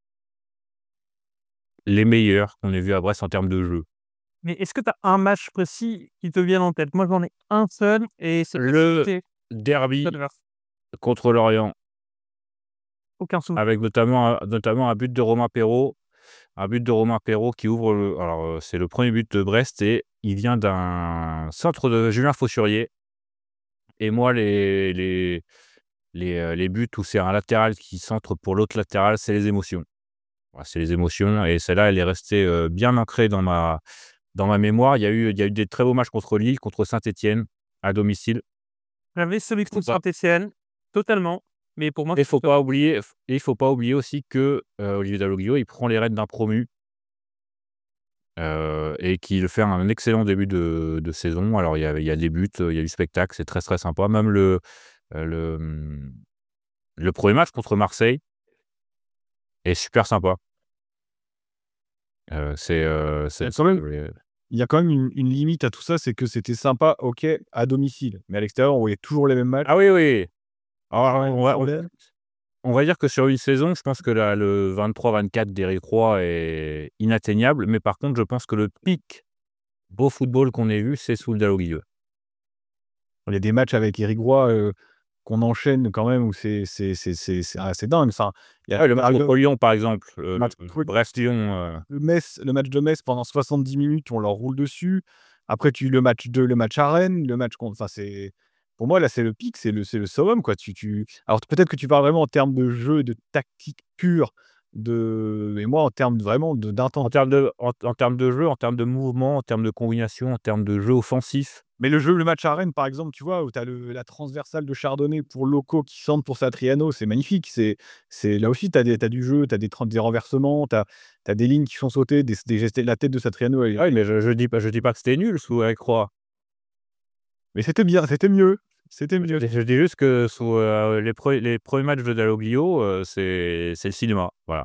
les meilleurs qu'on ait vus à Brest en termes de jeu. Mais est-ce que tu as un match précis qui te vient en tête? Moi, j'en ai un seul et c'est Le c'était derby l'adverse. contre Lorient, Aucun souvenir. avec notamment, un- notamment un but de Romain Perrault. Un but de Romain Perrault qui ouvre le. Alors, euh, c'est le premier but de Brest et il vient d'un centre de Julien Faussurier. Et moi, les, les, les, euh, les buts où c'est un latéral qui centre pour l'autre latéral, c'est les émotions. Voilà, c'est les émotions. Et celle-là, elle est restée euh, bien ancrée dans ma, dans ma mémoire. Il y a eu, il y a eu des très beaux matchs contre Lille, contre Saint-Étienne, à domicile. J'avais celui contre Faut pas- Saint-Étienne, totalement, mais pour moi, Et il faut c'est pas oublier, et il faut pas oublier aussi que euh, Olivier Dalloglio, il prend les rênes d'un promu. Heu et qu'il fait un excellent début de de saison. Alors il y a il y a des buts, il y a du spectacle, c'est très, très sympa. Même le, heu, le, mmh, le premier match contre Marseille est super sympa. Heu, c'est, heu, Il y c'est a quand même heu il y a quand même une une limite à tout ça, c'est que c'était sympa, OK, à domicile, mais à l'extérieur, on voyait toujours les mêmes matchs. ah oui, oui. Alors Ouais, on va on problème. on va dire que sur une saison, je pense que la le vingt-trois vingt-quatre d'Éric Roy est inatteignable, mais par contre, je pense que le pic beau football qu'on ait vu, c'est sous le Dalloglio. Il y a des matchs avec Éric Roy, heu, qu'on enchaîne quand même où c'est c'est c'est c'est c'est assez dingue ça. Il y a Ah, le match par contre exemple, Lyon, par exemple, heu, le match Brest-Lyon, heu Le Metz le match de Metz pendant soixante-dix minutes, on leur roule dessus. Après tu le match deux, le match à Rennes, le match contre enfin c'est pour moi là, c'est le pic, c'est le c'est le summum quoi. Tu tu alors peut-être que tu parles vraiment en termes de jeu et de tactique pure, de mais moi en termes vraiment de En d'intensité. termes de en en termes de jeu, en termes de mouvement, en termes de combination, en termes de jeu offensif. Mais le jeu le match à Rennes par exemple, tu vois? Où tu as le la transversale de Chardonnay pour Loco qui centre pour Satriano, c'est magnifique. C'est c'est là aussi tu as des tu du jeu, tu as des tran des renversements, tu as des lignes qui sont sautées, des des gestes la tête de Satriano elle Ah oui, mais je je dis pas je dis pas que c'était nul sous avec Roy. mais c'était bien, c'était mieux, c'était mieux. Je dis juste que sous, heu, les pre les premiers matchs de Dalloglio, heu, c'est c'est le cinéma, voilà.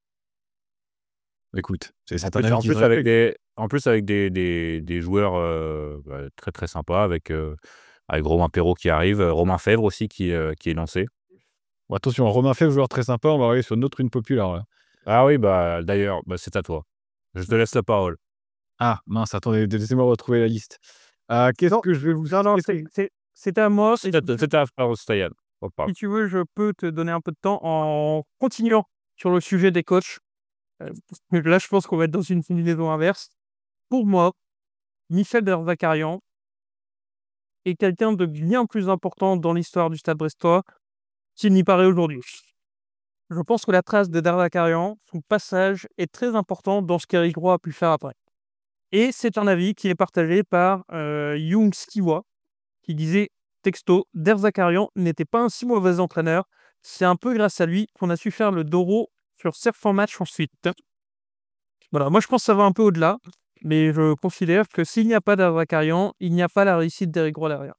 Écoute, c'est En c'est un plus avis en qui se plus avec respecte. des en plus avec des des des joueurs, heu, bah, très, très sympas avec, heu, avec Romain Perrault qui arrive, heu, Romain Fèvre aussi qui, heu, qui est lancé. Bon attention, Romain Fèvre, joueur très sympa, on va arriver sur une autre une populaire là. Ah oui, bah, d'ailleurs, bah, c'est à toi. Je te laisse la parole. Ah mince, attendez, laissez-moi retrouver la liste. Heu, qu'est-ce Non, que je vais vous non, non, citer? c'est c'est c'était à moi. Et C'est à si tu c'est à Frère Stoyan. Reparle. si tu veux, je peux te donner un peu de temps en continuant sur le sujet des coachs. Heu, là, je pense qu'on va être dans une combinaison inverse. Pour moi, Michel Derzakarian est quelqu'un de bien plus important dans l'histoire du Stade brestois qu'il n'y paraît aujourd'hui. Je pense que la trace de Derzakarian, son passage est très important dans ce qu'Éric Roy a pu faire après. Et c'est un avis qui est partagé par, heu, Young Skiwa, qui disait texto: «Derzakarian n'était pas un si mauvais entraîneur. C'est un peu grâce à lui qu'on a su faire le Doro sur certains matchs ensuite». Voilà, moi je pense que ça va un peu au-delà, mais je considère que s'il n'y a pas Derzakarian, il n'y a pas la réussite d'Éric Roy derrière.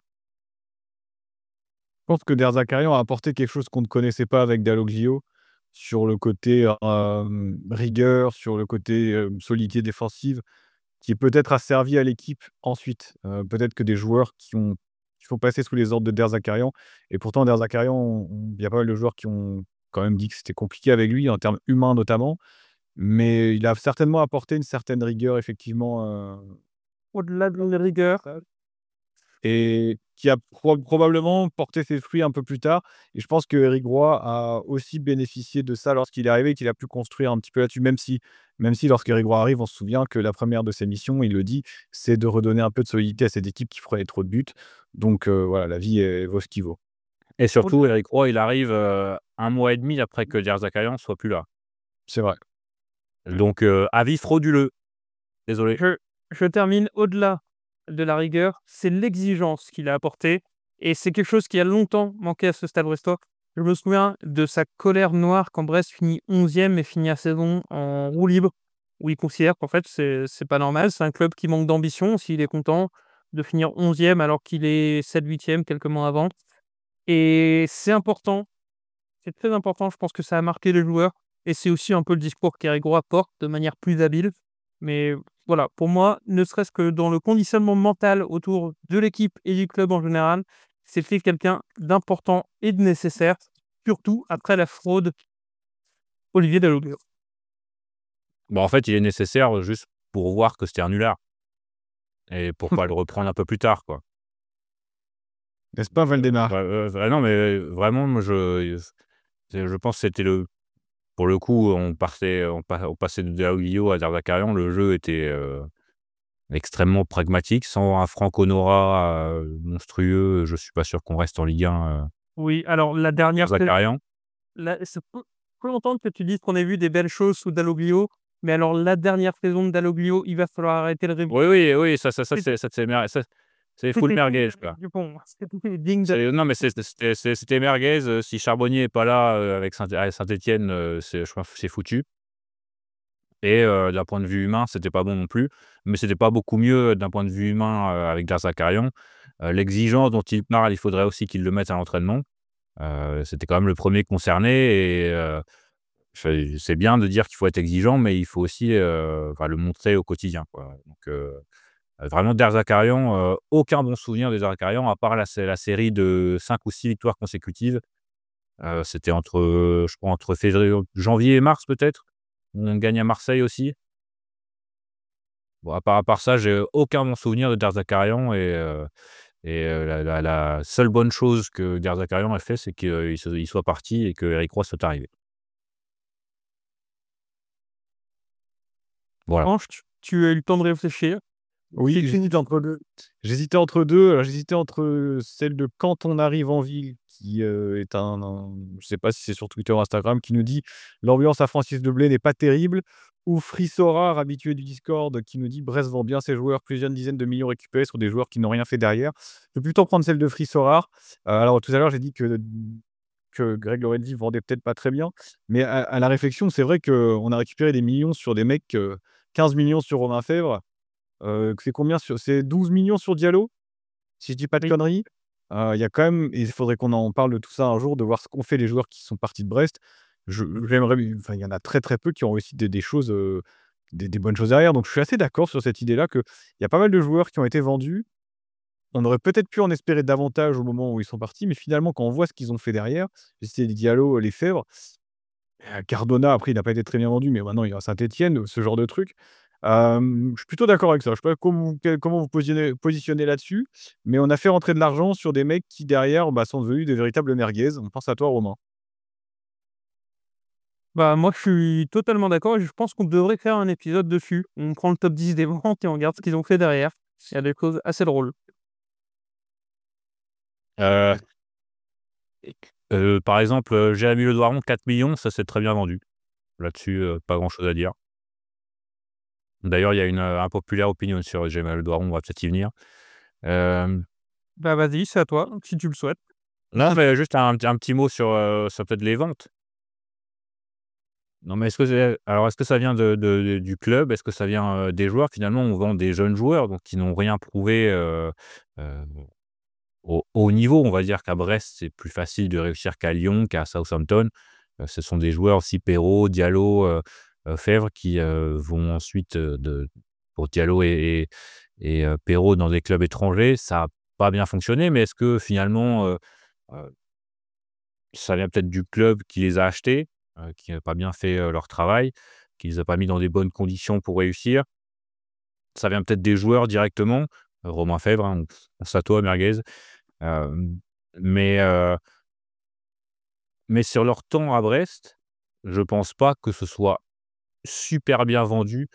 Je pense que Derzakarian a apporté quelque chose qu'on ne connaissait pas avec Dalloglio, sur le côté, hem, rigueur, sur le côté, hem, solidité défensive, qui peut-être a servi à l'équipe ensuite. Heu, peut-être que des joueurs qui ont qu'il faut passer sous les ordres de Der Zakarian. Et pourtant, Der Zakarian, il y a pas mal de joueurs qui ont quand même dit que c'était compliqué avec lui, en termes humains notamment. Mais il a certainement apporté une certaine rigueur, effectivement. Euh, Au-delà de la rigueur. Et qui a pro- probablement porté ses fruits un peu plus tard. Et je pense que Eric Roy a aussi bénéficié de ça lorsqu'il est arrivé, qu'il a pu construire un petit peu là-dessus, même si, même si lorsqu'Eric Roy arrive, on se souvient que la première de ses missions, il le dit, c'est de redonner un peu de solidité à cette équipe qui prenait trop de buts. Donc euh, voilà, la vie est- vaut ce qu'il vaut. Et surtout, Eric Roy, il arrive euh, un mois et demi après que Der Zakarian soit plus là. C'est vrai. Donc, euh, avis frauduleux. Désolé. Je, je termine au-delà de la rigueur, c'est l'exigence qu'il a apportée. Et c'est quelque chose qui a longtemps manqué à ce Stade brestois. Je me souviens de sa colère noire quand Brest finit onzième et finit la saison en roue libre, où il considère qu'en fait, c'est, c'est pas normal. C'est un club qui manque d'ambition, s'il est content de finir onzième alors qu'il est sept huitième quelques mois avant. Et c'est important, c'est très important. Je pense que ça a marqué les joueurs. Et c'est aussi un peu le discours qu'Eric Roy porte de manière plus habile. Mais voilà, pour moi, ne serait-ce que dans le conditionnement mental autour de l'équipe et du club en général, c'était quelqu'un d'important et de nécessaire, surtout après la fraude Olivier Dalloglio. Bon, en fait, il est nécessaire juste pour voir que c'était un nulard. Et pour pas le reprendre un peu plus tard, quoi. N'est-ce pas, Valdemar? Ouais, euh, euh, non, mais vraiment, moi, je, je pense que c'était le. Pour le coup, on, partait, on, pa- on passait de Dalloglio à Der Zakarian. Le jeu était euh, extrêmement pragmatique, sans un Franck Honora euh, monstrueux. Je suis pas sûr qu'on reste en Ligue un. Euh, Oui, alors la dernière... Zakarian. La, c'est peu, peu entendre que tu dises qu'on a vu des belles choses sous Dalloglio, mais alors la dernière saison de Dalloglio, il va falloir arrêter le rébut. Oui, oui, oui, ça, ça, ça, c'est, ça, c'est, mer- ça, c'est full merguez, quoi. Bon, c'était digne de... C'est- non, mais c'est- c'était, c'est- c'était merguez. euh, Si Charbonnier n'est pas là euh, avec Saint- à Saint-Etienne, euh, c'est, je pense que c'est foutu. Et euh, d'un point de vue humain, c'était pas bon non plus. Mais c'était pas beaucoup mieux d'un point de vue humain euh, avec Der Zakarian. Euh, l'exigence dont il parle, il faudrait aussi qu'il le mette à l'entraînement. Euh, c'était quand même le premier concerné. Et euh, c'est c'est bien de dire qu'il faut être exigeant, mais il faut aussi euh, enfin, le montrer au quotidien, quoi. Donc, euh, vraiment, Der Zakarian, euh, aucun bon souvenir de Der Zakarian, à part la, la série de cinq ou six victoires consécutives. Euh, c'était entre, euh, je crois, entre février, janvier et mars, peut-être. On gagne à Marseille aussi. Bon, à part, à part ça, j'ai aucun bon souvenir de Der Zakarian. Et, euh, et euh, la, la- la seule bonne chose que Der Zakarian a fait, c'est qu'il se- il soit parti et que Eric Roy soit arrivé. Voilà. Franche, tu, tu as eu le temps de réfléchir. Oui, j'hésite entre deux. J'hésitais entre deux. Alors, j'hésitais entre celle de Quand on arrive en ville, qui euh, est un, un- je sais pas si c'est sur Twitter ou Instagram, qui nous dit l'ambiance à Francis Deblé n'est pas terrible, ou Frissorard, habitué du Discord, qui nous dit Brest vend bien ses joueurs, plusieurs dizaines de millions récupérés sur des joueurs qui n'ont rien fait derrière. Je vais plutôt prendre celle de Frissorard. Euh, alors tout à l'heure, j'ai dit que que Greg Lorenzi vendait peut-être pas très bien, mais à, à la réflexion, c'est vrai qu'on a récupéré des millions sur des mecs, euh, quinze millions sur Romain Fèvre. Euh, c'est combien sur... C'est douze millions sur Diallo, si je dis pas de Oui. conneries. Euh, Il y a quand même, et il faudrait qu'on en parle de tout ça un jour, de voir ce qu'ont fait les joueurs qui sont partis de Brest. Je, j'aimerais, enfin, il y en a très très peu qui ont réussi des, des choses, euh, des, des bonnes choses derrière. Donc je suis assez d'accord sur cette idée-là qu'il y a pas mal de joueurs qui ont été vendus. On aurait peut-être pu en espérer davantage au moment où ils sont partis, mais finalement, quand on voit ce qu'ils ont fait derrière, c'était Diallo, les Fèvres, euh, Cardona, après, il n'a pas été très bien vendu, mais maintenant il est à Saint-Etienne, ce genre de truc. Euh, je suis plutôt d'accord avec ça. Je sais pas comment, quel- comment vous positionnez, positionnez là-dessus, mais on a fait rentrer de l'argent sur des mecs qui, derrière, bah, sont devenus des véritables merguez. On pense à toi, Romain. Bah, moi, je suis totalement d'accord et je pense qu'on devrait faire un épisode dessus. On prend le top dix des ventes et on regarde ce qu'ils ont fait derrière. Il y a des choses assez drôles. Euh, euh, par exemple, euh, Jérémy Le Doiron, quatre millions, ça s'est très bien vendu. Là-dessus, euh, pas grand-chose à dire. D'ailleurs, il y a une euh, impopulaire opinion sur Jérémy Le Doiron, on va peut-être y venir. Euh, Bah, vas-y, c'est à toi, si tu le souhaites. non, mais juste un, un petit mot sur, euh, sur peut-être les ventes. Non, mais est-ce que c'est- alors est-ce que ça vient de, de- de- du club? Est-ce que ça vient euh, des joueurs? Finalement, on vend des jeunes joueurs donc qui n'ont rien prouvé euh, euh, au haut niveau. On va dire qu'à Brest, c'est plus facile de réussir qu'à Lyon, qu'à Southampton. Euh, ce sont des joueurs aussi, Perrault, Diallo, euh, euh, Fèvre, qui euh, vont ensuite, euh, de, pour Diallo et, et, et, euh, Perrault, dans des clubs étrangers. Ça n'a pas bien fonctionné, mais est-ce que finalement, heu heu, ça vient peut-être du club qui les a achetés, heu, qui n'a pas bien fait, heu, leur travail, qui les a pas mis dans des bonnes conditions pour réussir? Ça vient peut-être des joueurs directement, heu, Romain Fèvre, hein, on pense à toi merguez, hem, mais heu mais sur leur temps à Brest, je pense pas que ce soit super bien vendu.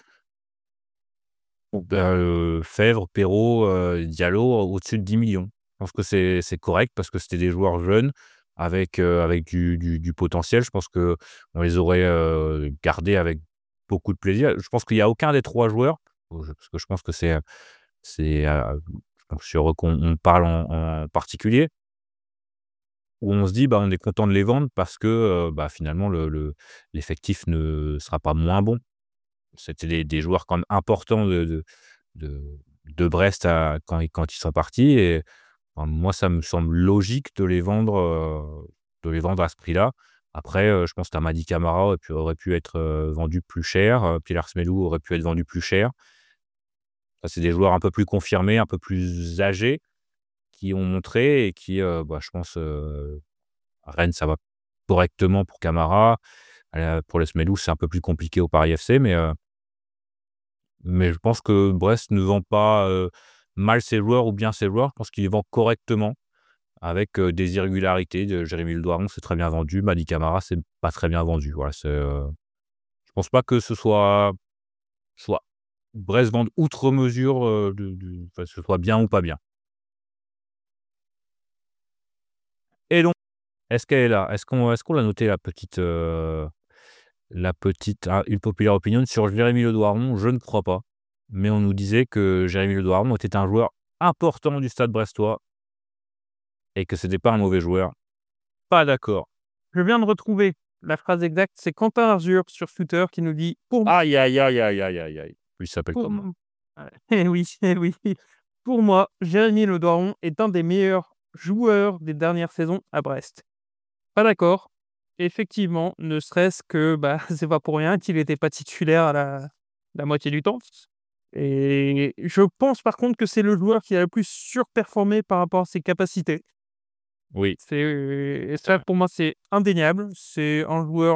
Bah, heu, Fèvre, Perraud, heu, Diallo, au-dessus de dix millions. Je pense que c'est c'est correct parce que c'était des joueurs jeunes avec, heu, avec du du du potentiel. Je pense qu'on les aurait, heu, gardés avec beaucoup de plaisir. Je pense qu'il y a aucun des trois joueurs, heu, je parce que je pense que c'est, heu, c'est, heu, je pense sur eux qu'on on parle en en particulier, où on se dit: «Bah, on est content de les vendre parce que, heu, bah, finalement le le l'effectif ne sera pas moins bon». C'était des des joueurs quand même importants de de de de Brest à quand ils quand ils sont partis et enfin, moi, ça me semble logique de les vendre, heu, de les vendre à ce prix-là. Après, heu, je pense que Mady Camara aurait pu aurait pu être, heu, vendu plus cher, heu, Pilar Smelou aurait pu être vendu plus cher. Ça, c'est des joueurs un peu plus confirmés, un peu plus âgés, qui ont montré et qui, heu, bah, je pense, heu, à Rennes, ça va correctement pour Camara. Heu, pour les Smelou, c'est un peu plus compliqué au Paris F C, mais heu Mais je pense que Brest ne vend pas, heu, mal ses joueurs ou bien ses joueurs. Je pense qu'il les vend correctement avec, heu, des irrégularités de Jérémy Le Doiron, c'est très bien vendu. Mady Camara, c'est pas très bien vendu. Voilà, c'est, heu, je pense pas que ce soit soit Brest vende outre mesure, heu, de de enfin, que ce soit bien ou pas bien. Et donc, est-ce qu'elle est là? Est-ce qu'on est-ce qu'on l'a noté la petite, heu, la petite ah, une populaire opinion sur Jérémy Le Doiron? Je ne crois pas. Mais on nous disait que Jérémy Le Doiron était un joueur important du Stade brestois et que c'était pas un mauvais joueur. Pas d'accord. Je viens de retrouver la phrase exacte, c'est Quentin Arzur sur Twitter qui nous dit: «Pour Aïe, aïe, aïe, aïe, aïe, aïe, aïe. Lui, il s'appelle pour comme moi. m ouais, eh oui, eh oui. Pour moi, Jérémy Le Doiron est un des meilleurs joueurs des dernières saisons à Brest». Pas d'accord. Effectivement, ne serait-ce que, bah, c'est pas pour rien qu'il était pas titulaire à la la moitié du temps et je pense par contre que c'est le joueur qui a le plus surperformé par rapport à ses capacités. Oui, C'est et ça pour moi, c'est indéniable. C'est un joueur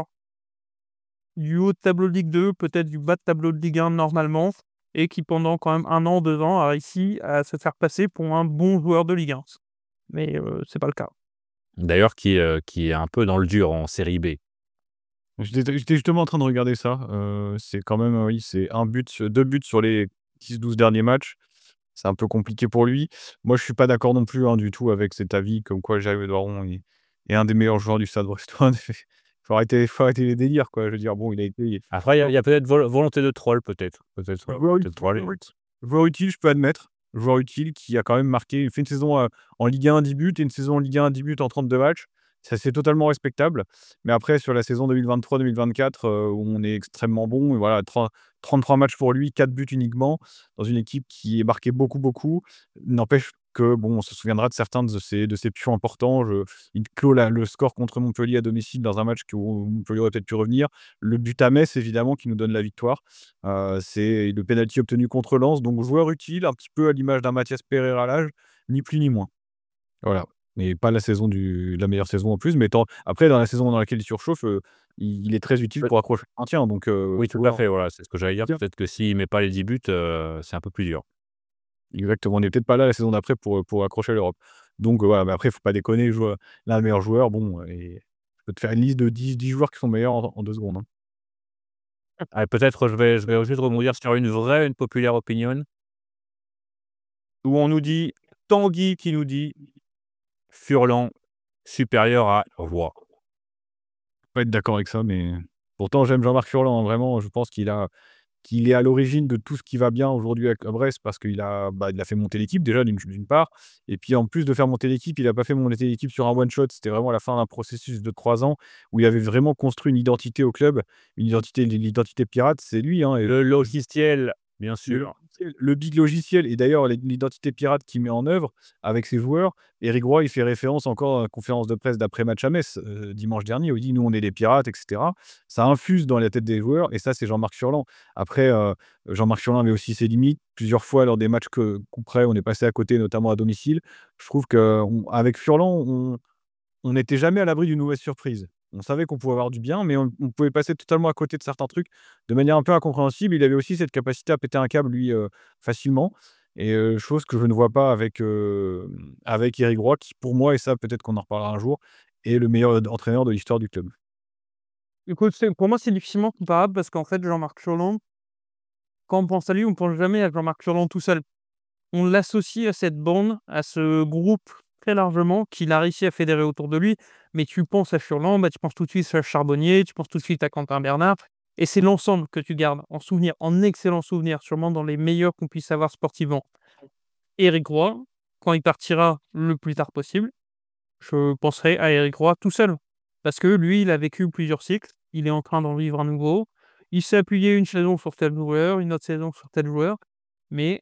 du haut de tableau de Ligue deux, peut-être du bas de tableau de Ligue un normalement et qui pendant quand même un an, deux ans a réussi à se faire passer pour un bon joueur de Ligue un. Mais heu, c'est pas le cas. d'ailleurs qui, heu, qui est un peu dans le dur en série B. J'étais j'étais justement en train de regarder ça, heu, c'est quand même, oui, c'est un but su deux buts sur les dix douze derniers matchs. C'est un peu compliqué pour lui. Moi, je suis pas d'accord non plus, hein, du tout avec cet avis comme quoi Jérémy Doiron est est un des meilleurs joueurs du Stade brestois. Faut arrêter faut arrêter les délires, quoi. Je veux dire, bon, il a été Après, il y a il y a peut-être vol volonté de troll peut-être. Peut-être, heu, joueur ut peut-être troller. joueur ut joueur utile, je peux admettre. Joueur utile qui a quand même marqué il fait une saison, heu, en Ligue un, dix buts et une saison en Ligue un, dix buts en trente-deux matchs. Ça, c'est totalement respectable. Mais après sur la saison deux mille vingt-trois deux mille vingt-quatre, heu, où on est extrêmement bon et voilà, trois trente-trois matchs pour lui, quatre buts uniquement, dans une équipe qui est marquée beaucoup, beaucoup. N'empêche que bon, on se souviendra de certains de ses de ses pions importants. Je il clôt la le score contre Montpellier à domicile dans un match que où Montpellier aurait peut-être pu revenir. Le but à Metz évidemment qui nous donne la victoire. Heu, c'est le pénalty obtenu contre Lens, donc joueur utile, un petit peu à l'image d'un Mathias Pereira à l'âge, ni plus ni moins. Voilà, mais pas la saison du la meilleure saison en plus, mais tant après dans la saison dans laquelle il surchauffe, heu, il il est très utile Peut pour accrocher le maintien, donc heu, oui, tout à joueur fait, voilà, c'est ce que j'allais dire. bien. Peut-être que s'il met pas les dix buts, heu, c'est un peu plus dur. Exactement, on est peut-être pas là la saison d'après pour, heu, pour accrocher l'Europe. Donc heu, voilà, mais après il faut pas déconner, joueur l'un des meilleurs joueurs, bon, et je peux te faire une liste de dix dix joueurs qui sont meilleurs en en deux secondes, hein. Ah, peut-être je vais je vais juste rebondir sur une vraie, une populaire opinion où on nous dit Tanguy qui nous dit: «Furlan supérieur à Roy». Pas être d'accord avec ça, mais pourtant j'aime Jean-Marc Furlan, hein, vraiment, je pense qu'il a qu'il est à l'origine de tout ce qui va bien aujourd'hui avec à Brest parce qu'il a, bah, il a fait monter l'équipe déjà d'une d'une part et puis en plus de faire monter l'équipe, il a pas fait monter l'équipe sur un one shot. C'était vraiment la fin d'un processus de trois ans où il avait vraiment construit une identité au club, une identité l'identité pirate, c'est lui, hein, et Le logiciel Bien Le sûr. logiciel le big logiciel et d'ailleurs l'id l'identité pirate qu'il met en œuvre avec ses joueurs. Éric Roy, il fait référence encore à la conférence de presse d'après-match à Metz, heu, dimanche dernier, où il dit: «Nous, on est des pirates» et cetera. Ça infuse dans la tête des joueurs et ça, c'est Jean-Marc Furlan. Après, heu, Jean-Marc Furlan avait aussi ses limites. Plusieurs fois, lors des matchs que coup près, on est passé à côté, notamment à domicile. Je trouve qu'avec Furlan, on on n'était jamais à l'abri d'une mauvaise surprise. On savait qu'on pouvait avoir du bien, mais on on pouvait passer totalement à côté de certains trucs de manière un peu incompréhensible. Il avait aussi cette capacité à péter un câble, lui, heu, facilement et heu, chose que je ne vois pas avec, hem, avec Éric Roy qui, pour moi et ça, peut-être qu'on en reparlera un jour, est le meilleur d entraîneur de l'histoire du club. Écoute, c'est pour moi, c'est difficilement comparable parce qu'en fait, Jean-Marc Furlan, quand on pense à lui, on pense jamais à Jean-Marc Furlan tout seul. On l'associe à cette bande, à ce groupe très largement qu'il a réussi à fédérer autour de lui. Mais tu penses à Furlan, bah, tu penses tout de suite à Charbonnier, tu penses tout de suite à Quentin Bernard. Et c'est l'ensemble que tu gardes en souvenir, en excellent souvenir, sûrement dans les meilleurs qu'on puisse avoir sportivement. Éric Roy, quand il partira le plus tard possible, je penserai à Éric Roy tout seul. Parce que lui, il a vécu plusieurs cycles, il est en train d'en vivre un nouveau. Il s'est appuyé une saison sur tel joueur, une autre saison sur tel joueur. Mais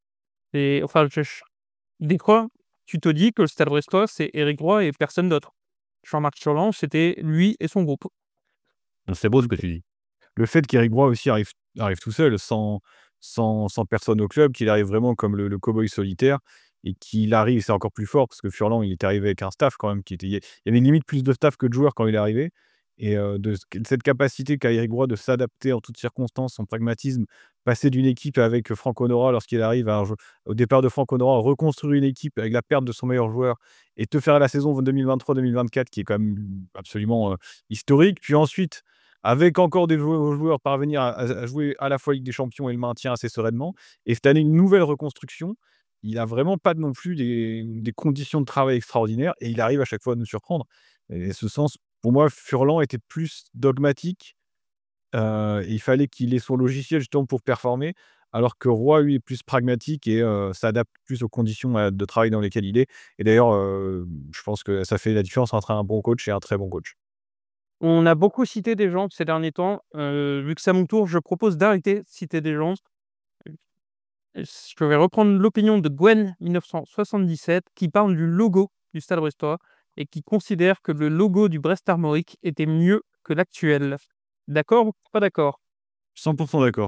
et enfin, je ch des fois, tu te dis que le Stade Brestois, c'est Éric Roy et personne d'autre. Jean-Marc Furlan, c'était lui et son groupe. C'est beau ce que tu dis. Le fait qu'Éric Roy aussi arrive arrive tout seul, sans sans sans personne au club, qu'il arrive vraiment comme le le cow-boy solitaire et qu'il arrive c'est encore plus fort parce que Furlan, il est arrivé avec un staff quand même qui était il y il y avait limite plus de staff que de joueurs quand il est arrivé et heu, de ce cette capacité qu'a Éric Roy de s'adapter en toutes circonstances, son pragmatisme, passer d'une équipe avec Franck Honorat lorsqu'il arrive à un jou au départ de Franck Honorat, reconstruire une équipe avec la perte de son meilleur joueur et te faire la saison deux mille vingt-trois deux mille vingt-quatre qui est quand même absolument, heu, historique. Puis ensuite, avec encore des joueurs joueurs parvenir à à à jouer à la fois Ligue des champions et le maintien assez sereinement et cette année, une nouvelle reconstruction. Il a vraiment pas non plus des des conditions de travail extraordinaires et il arrive à chaque fois à nous surprendre et ce sens, pour moi, Furlan était plus dogmatique, heu, et il fallait qu'il ait son logiciel justement pour performer, alors que Roy, lui, est plus pragmatique et heu, s'adapte plus aux conditions, heu, de travail dans lesquelles il est et d'ailleurs, heu, je pense que ça fait la différence entre un bon coach et un très bon coach. On a beaucoup cité des gens ces derniers temps. Heu, vu que c'est à mon tour, je propose d'arrêter de citer des gens. Je vais reprendre l'opinion de Gwen mille neuf cent soixante-dix-sept qui parle du logo du Stade Brestois et qui considère que le logo du Brest Armorique était mieux que l'actuel. D'accord ou pas d'accord? cent pour cent d'accord.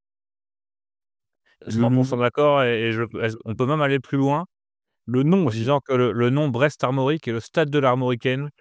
Le cent pour cent d'accord et et je est on peut même aller plus loin le nom en aussi. disant que le le nom Brest Armorique est le stade de l'Armoricaine.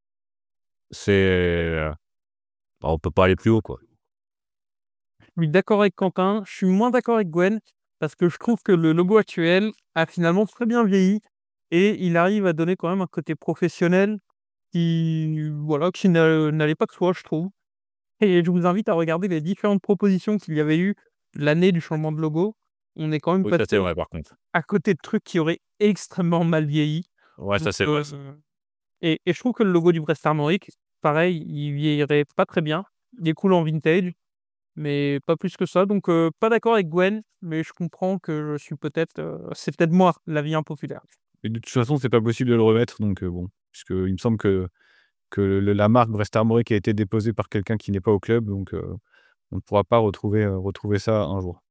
C'est, heu, bah, on peut pas aller plus haut, quoi. Je suis d'accord avec Quentin, je suis moins d'accord avec Gwen, parce que je trouve que le logo actuel a finalement très bien vieilli et il arrive à donner quand même un côté professionnel qui, voilà, qui n'a n'allait pas de soi, je trouve. Et je vous invite à regarder les différentes propositions qu'il y avait eu l'année du changement de logo. On est quand même Oui, ça c'est passé vrai par contre. à côté de trucs qui auraient extrêmement mal vieilli. Ouais, Donc, ça c'est vrai. heu et et je trouve que le logo du Brest Armorique, pareil, il vieillirait pas très bien. Il est cool en vintage, mais pas plus que ça. Donc, heu, pas d'accord avec Gwen, mais je comprends que je suis peut-être, heu, c'est peut-être moi l'avis impopulaire. Et de toute façon, c'est pas possible de le remettre donc heu, bon, puisqu'il me semble que que le la marque Brest Armorique a été déposée par quelqu'un qui n'est pas au club donc heu, on ne pourra pas retrouver, heu, retrouver ça un jour.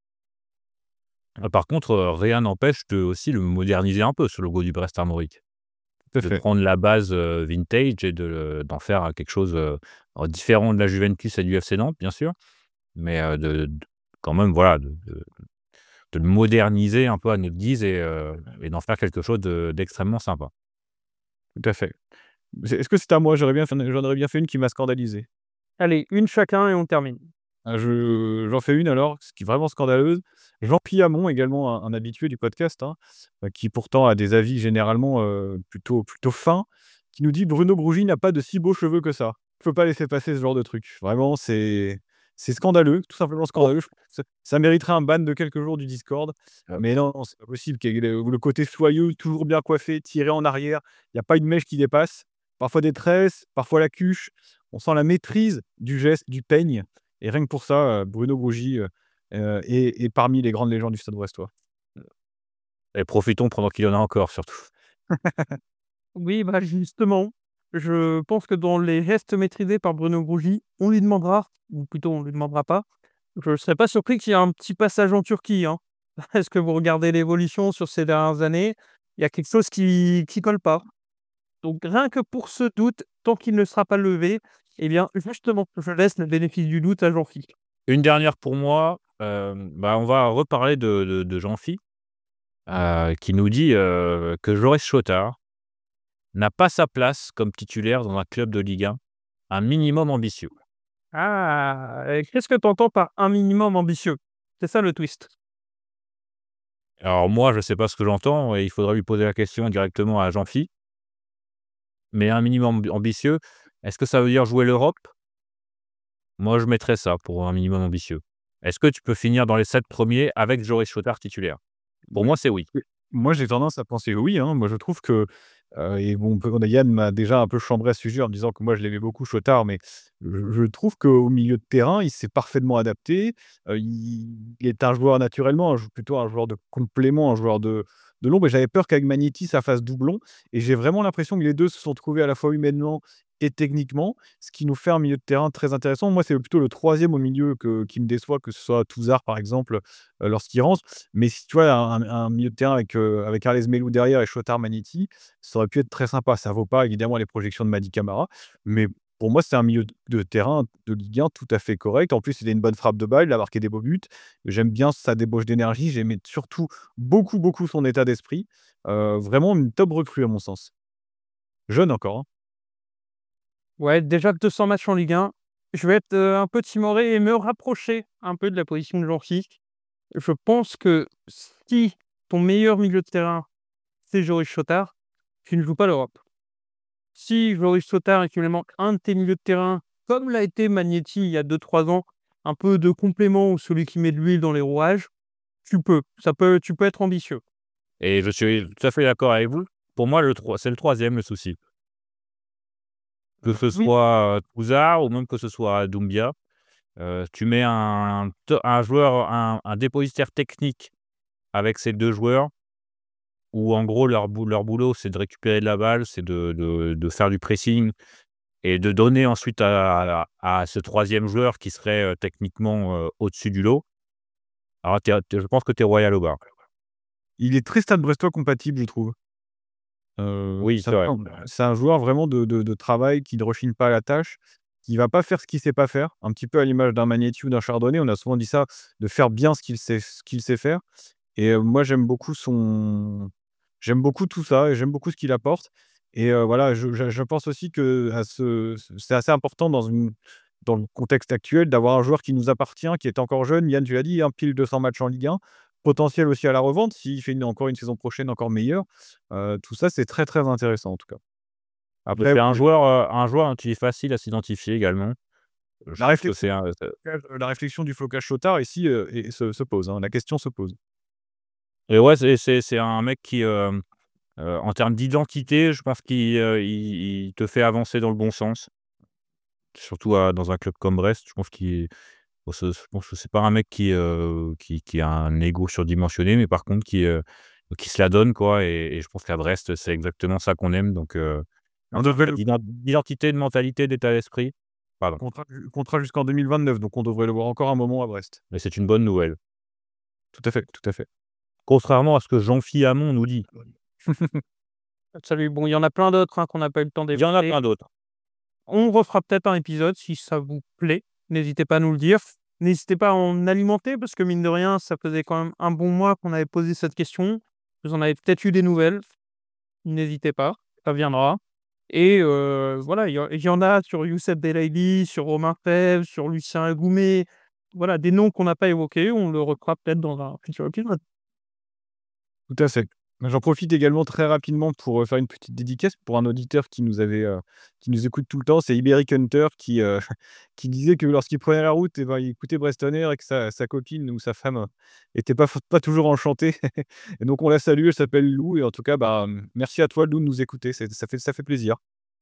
Ah, par contre, heu, rien n'empêche de aussi le moderniser un peu ce logo du Brest Armorique. Tout à De fait. prendre la base, heu, vintage et de le d'en faire, heu, quelque chose, heu, alors différent de la Juventus et du F C Nantes, bien sûr, mais heu, de de quand même, voilà, de de de le moderniser un peu à notre guise et heu et d'en faire quelque chose de d'extrêmement sympa. Tout à fait. C'est est-ce que c'est à moi? J'aurais bien fait j'en aurais bien fait une qui m'a scandalisé. Allez, une chacun et on termine. Ah je j'en fais une alors, ce qui est vraiment scandaleuse. Jean Piamon, également un un habitué du podcast, hein, heu, qui pourtant a des avis généralement, heu, plutôt plutôt fins, qui nous dit: «Bruno Grougy n'a pas de si beaux cheveux que ça». Il faut pas laisser passer ce genre de truc. Vraiment, c'est c'est scandaleux, tout simplement Oh, scandaleux. Je ça ça mériterait un ban de quelques jours du Discord. heu, Mais non, non, c'est pas possible qu'il y ait le le côté soyeux, toujours bien coiffé, tiré en arrière, il y a pas une mèche qui dépasse. Parfois des tresses, parfois la cuche. On sent la maîtrise du geste, du peigne et rien que pour ça, heu, Bruno Grougy, heu heu, est est parmi les grandes légendes du Stade brestois. et profitons pendant qu'il y en a encore surtout. Oui, bah, justement, je pense que dans les gestes maîtrisés par Bruno Grougy, on lui demandera, ou plutôt on lui demandera pas, Je ne serais pas surpris qu'il y ait un petit passage en Turquie, hein. Est-ce que vous regardez l'évolution sur ces dernières années? Il y a quelque chose qui qui colle pas. Donc rien que pour ce doute, tant qu'il ne sera pas levé, eh bien, justement, je laisse le bénéfice du doute à Jean-Phi. Une dernière pour moi, hem, bah, on va reparler de de de Jean-Phi, heu, qui nous dit, heu, que Joris Chotard n'a pas sa place comme titulaire dans un club de Ligue un, un minimum ambitieux. Ah! Et qu'est-ce que tu entends par un minimum ambitieux? C'est ça le twist. Alors moi, je ne sais pas ce que j'entends et il faudrait lui poser la question directement à Jean-Phi. Mais un minimum ambi ambitieux, est-ce que ça veut dire jouer l'Europe? Moi, je mettrais ça pour un minimum ambitieux. Est-ce que tu peux finir dans les sept premiers avec Joris Chotard titulaire? Pour moi, c'est oui. Oui. Moi, j'ai tendance à penser oui, hein. Moi, je trouve que, heu et bon, peut Yann m'a déjà un peu chambré à ce sujet en me disant que moi, je l'aimais beaucoup Chotard, mais je je trouve qu'au milieu de terrain, il s'est parfaitement adapté. Heu, il il est un joueur naturellement, un jou plutôt un joueur de complément, un joueur de de l'ombre et j'avais peur qu'avec Magneti, ça fasse doublon et j'ai vraiment l'impression que les deux se sont trouvés à la fois humainement et techniquement, ce qui nous fait un milieu de terrain très intéressant. Moi, c'est plutôt le troisième au milieu que qui me déçoit, que ce soit Touzard, par exemple, heu, lorsqu'il rentre. Mais si tu vois un un milieu de terrain avec, heu, avec Arlez Mélou derrière et Chotard Magneti, ça aurait pu être très sympa. Ça vaut pas évidemment les projections de Mady Camara, mais pour moi, c'est un milieu de de terrain de Ligue un tout à fait correct. En plus, il a une bonne frappe de balle, il a marqué des beaux buts. J'aime bien sa débauche d'énergie, j'aimais surtout beaucoup, beaucoup son état d'esprit. Heu, vraiment une top recrue à mon sens. Jeune encore, hein. Ouais, déjà que deux cents matchs en Ligue un, je vais être, heu, un peu timoré et me rapprocher un peu de la position de Jean-Phi. Je pense que si ton meilleur milieu de terrain, c'est Joris Chotard, tu ne joues pas l'Europe. Si Joris Chotard et qu'il me manque un de tes milieux de terrain, comme l'a été Magneti il y a deux trois ans, un peu de complément ou celui qui met de l'huile dans les rouages, tu peux. Ça peut tu peux être ambitieux. Et je suis tout à fait d'accord avec vous. Pour moi, le trois, c'est le troisième le souci. Que ce Oui. soit, heu, Touzard ou même que ce soit Doumbia, heu, tu mets un te un joueur, un un dépositaire technique avec ces deux joueurs où en gros leur bou leur boulot, c'est de récupérer de la balle, c'est de de de faire du pressing et de donner ensuite à à à ce troisième joueur qui serait, heu, techniquement, heu, au-dessus du lot. Alors tu es je pense que tu es royal au bar. Il est très Stade Brestois compatible, je trouve. Heu, Oui, ça c'est vrai. semble c'est un joueur vraiment de de de travail qui ne rechigne pas à la tâche, qui va pas faire ce qu'il sait pas faire, un petit peu à l'image d'un Magneti ou d'un Chardonnay. On a souvent dit ça, de faire bien ce qu'il sait ce qu'il sait faire et heu, moi j'aime beaucoup son j'aime beaucoup tout ça et j'aime beaucoup ce qu'il apporte et heu, voilà, je je je pense aussi qu'à ce ce c'est assez important dans une dans le contexte actuel d'avoir un joueur qui nous appartient, qui est encore jeune. Yann, tu l'as dit, hein, pile deux cents matchs en Ligue un, potentiel aussi à la revente s'il fait une encore une saison prochaine encore meilleure. Heu, tout ça, c'est très, très intéressant en tout cas. Mais Après, c'est un joueur, heu, un joueur qui est facile à s'identifier également. Je la pense que réflexion c'est un, heu la réflexion du flocage Chotard ici, heu, et se se pose, hein, la question se pose. et ouais, c'est c'est c'est un mec qui, hem, heu, en termes d'identité, je pense qu'il, heu, il il te fait avancer dans le bon sens. Surtout à dans un club comme Brest, je pense qu'il bon ce je pense que c'est pas un mec qui, heu, qui qui a un ego surdimensionné, mais par contre qui, heu, qui se la donne quoi et et je pense qu'à Brest, c'est exactement ça qu'on aime donc heu, On devrait le d'iden d'identité, de mentalité, d'état d'esprit. Pardon, contrat contrat jusqu'en deux mille vingt-neuf, donc on devrait le voir encore un moment à Brest. mais c'est une bonne nouvelle. Tout à fait, tout à fait. Contrairement à ce que Jean-Phi Hamon nous dit. Salut, bon, il y en a plein d'autres, hein, qu'on n'a pas eu le temps Il y en a d'évoquer. plein d'autres. On refera peut-être un épisode si ça vous plaît. N'hésitez pas à nous le dire. N'hésitez pas à en alimenter parce que mine de rien, ça faisait quand même un bon mois qu'on avait posé cette question. Vous en avez peut-être eu des nouvelles. N'hésitez pas, ça viendra. Et heu, voilà, il y en il y en a sur Youssef Belaïli, sur Romain Fèvre, sur Lucien Agoumet. Voilà, des noms qu'on n'a pas évoqués, on le refera peut-être dans un futur épisode. Tout à fait. J'en profite également très rapidement pour, heu, faire une petite dédicace pour un auditeur qui nous avait, heu, qui nous écoute tout le temps. C'est Iberic Hunter qui, heu, qui disait que lorsqu'il prenait la route et ben, il écoutait Brest On Air et que sa sa copine ou sa femme, heu, était pas f pas toujours enchantée et donc on la salue, elle s'appelle Lou et en tout cas, bah, mmh, merci à toi Lou de nous écouter, c'est ça fait ça fait plaisir.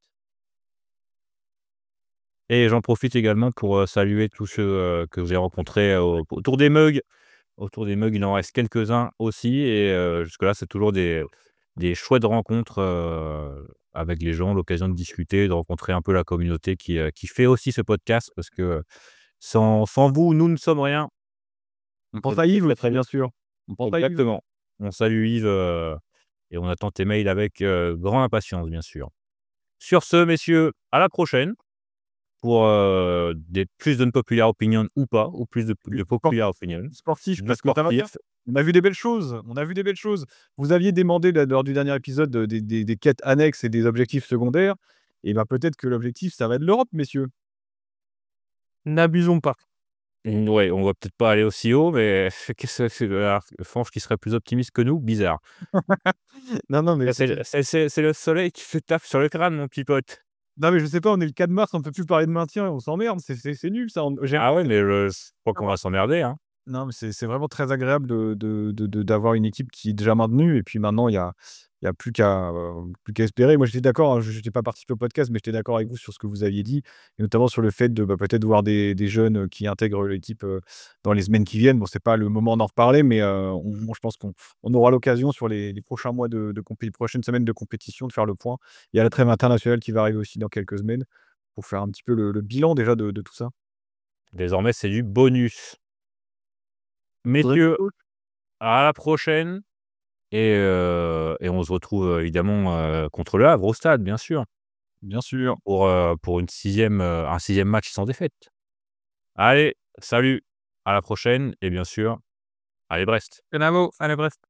Et j'en profite également pour, heu, saluer tous ceux, heu, que j'ai rencontrés au autour des mugs. Autour des mugs, il en reste quelques-uns aussi et heu, jusque-là, c'est toujours des des chouettes rencontres, heu, avec les gens, l'occasion de discuter, de rencontrer un peu la communauté qui, heu, qui fait aussi ce podcast parce que Sans, sans vous, nous ne sommes rien. On pense à Yves, Très, très bien sûr. On pense à Yves. Exactement. On salue Yves euh, et on attend tes mails avec euh, grande impatience, bien sûr. Sur ce, messieurs, à la prochaine pour euh, des plus d'unpopular opinion ou pas, ou plus de, de popular opinion. Sportif, De parce que ça va bien. sportif. On a vu des belles choses. On a vu des belles choses. Vous aviez demandé là, lors du dernier épisode euh, des, des- des quêtes annexes et des objectifs secondaires. Et ben peut-être que l'objectif, ça va être l'Europe, messieurs. N'abusons pas. Mm, Ouais, on va peut-être pas aller aussi haut, mais qu'est-ce que c'est alors, Franche qui serait plus optimiste que nous, bizarre. Non, non, mais C'est le- c'est- c'est- c'est le soleil qui se tape sur le crâne, mon petit pote. non, mais je sais pas, on est le quatre mars, on peut plus parler de maintien, on s'emmerde, c'est c'est- c'est nul ça. On- j'ai- Ah ouais, mais je je crois qu'on va s'emmerder. Hein. Non, mais c'est c'est vraiment très agréable de de de de d'avoir une équipe qui est déjà maintenue et puis maintenant il y a il y a plus qu'à, heu, plus qu'à espérer. Moi, j'étais d'accord, hein, je n'étais pas participé au podcast, mais j'étais d'accord avec vous sur ce que vous aviez dit et notamment sur le fait de, bah, peut-être voir des des jeunes, heu, qui intègrent l'équipe, heu, dans les semaines qui viennent. Bon, c'est pas le moment d'en reparler, mais, heu, on moi, je pense qu'on on aura l'occasion sur les les prochains mois de de compé prochaines semaines de compétition de faire le point. Il y a la trêve internationale qui va arriver aussi dans quelques semaines pour faire un petit peu le le bilan déjà de de tout ça. Désormais, c'est du bonus. Messieurs, à la prochaine. Et, euh, et on se retrouve euh, évidemment euh, contre le Havre au stade, bien sûr, Bien sûr. pour, euh, pour une sixième, euh, un sixième match sans défaite. Allez, salut, à la prochaine et bien sûr, allez Brest. Bravo, allez Brest.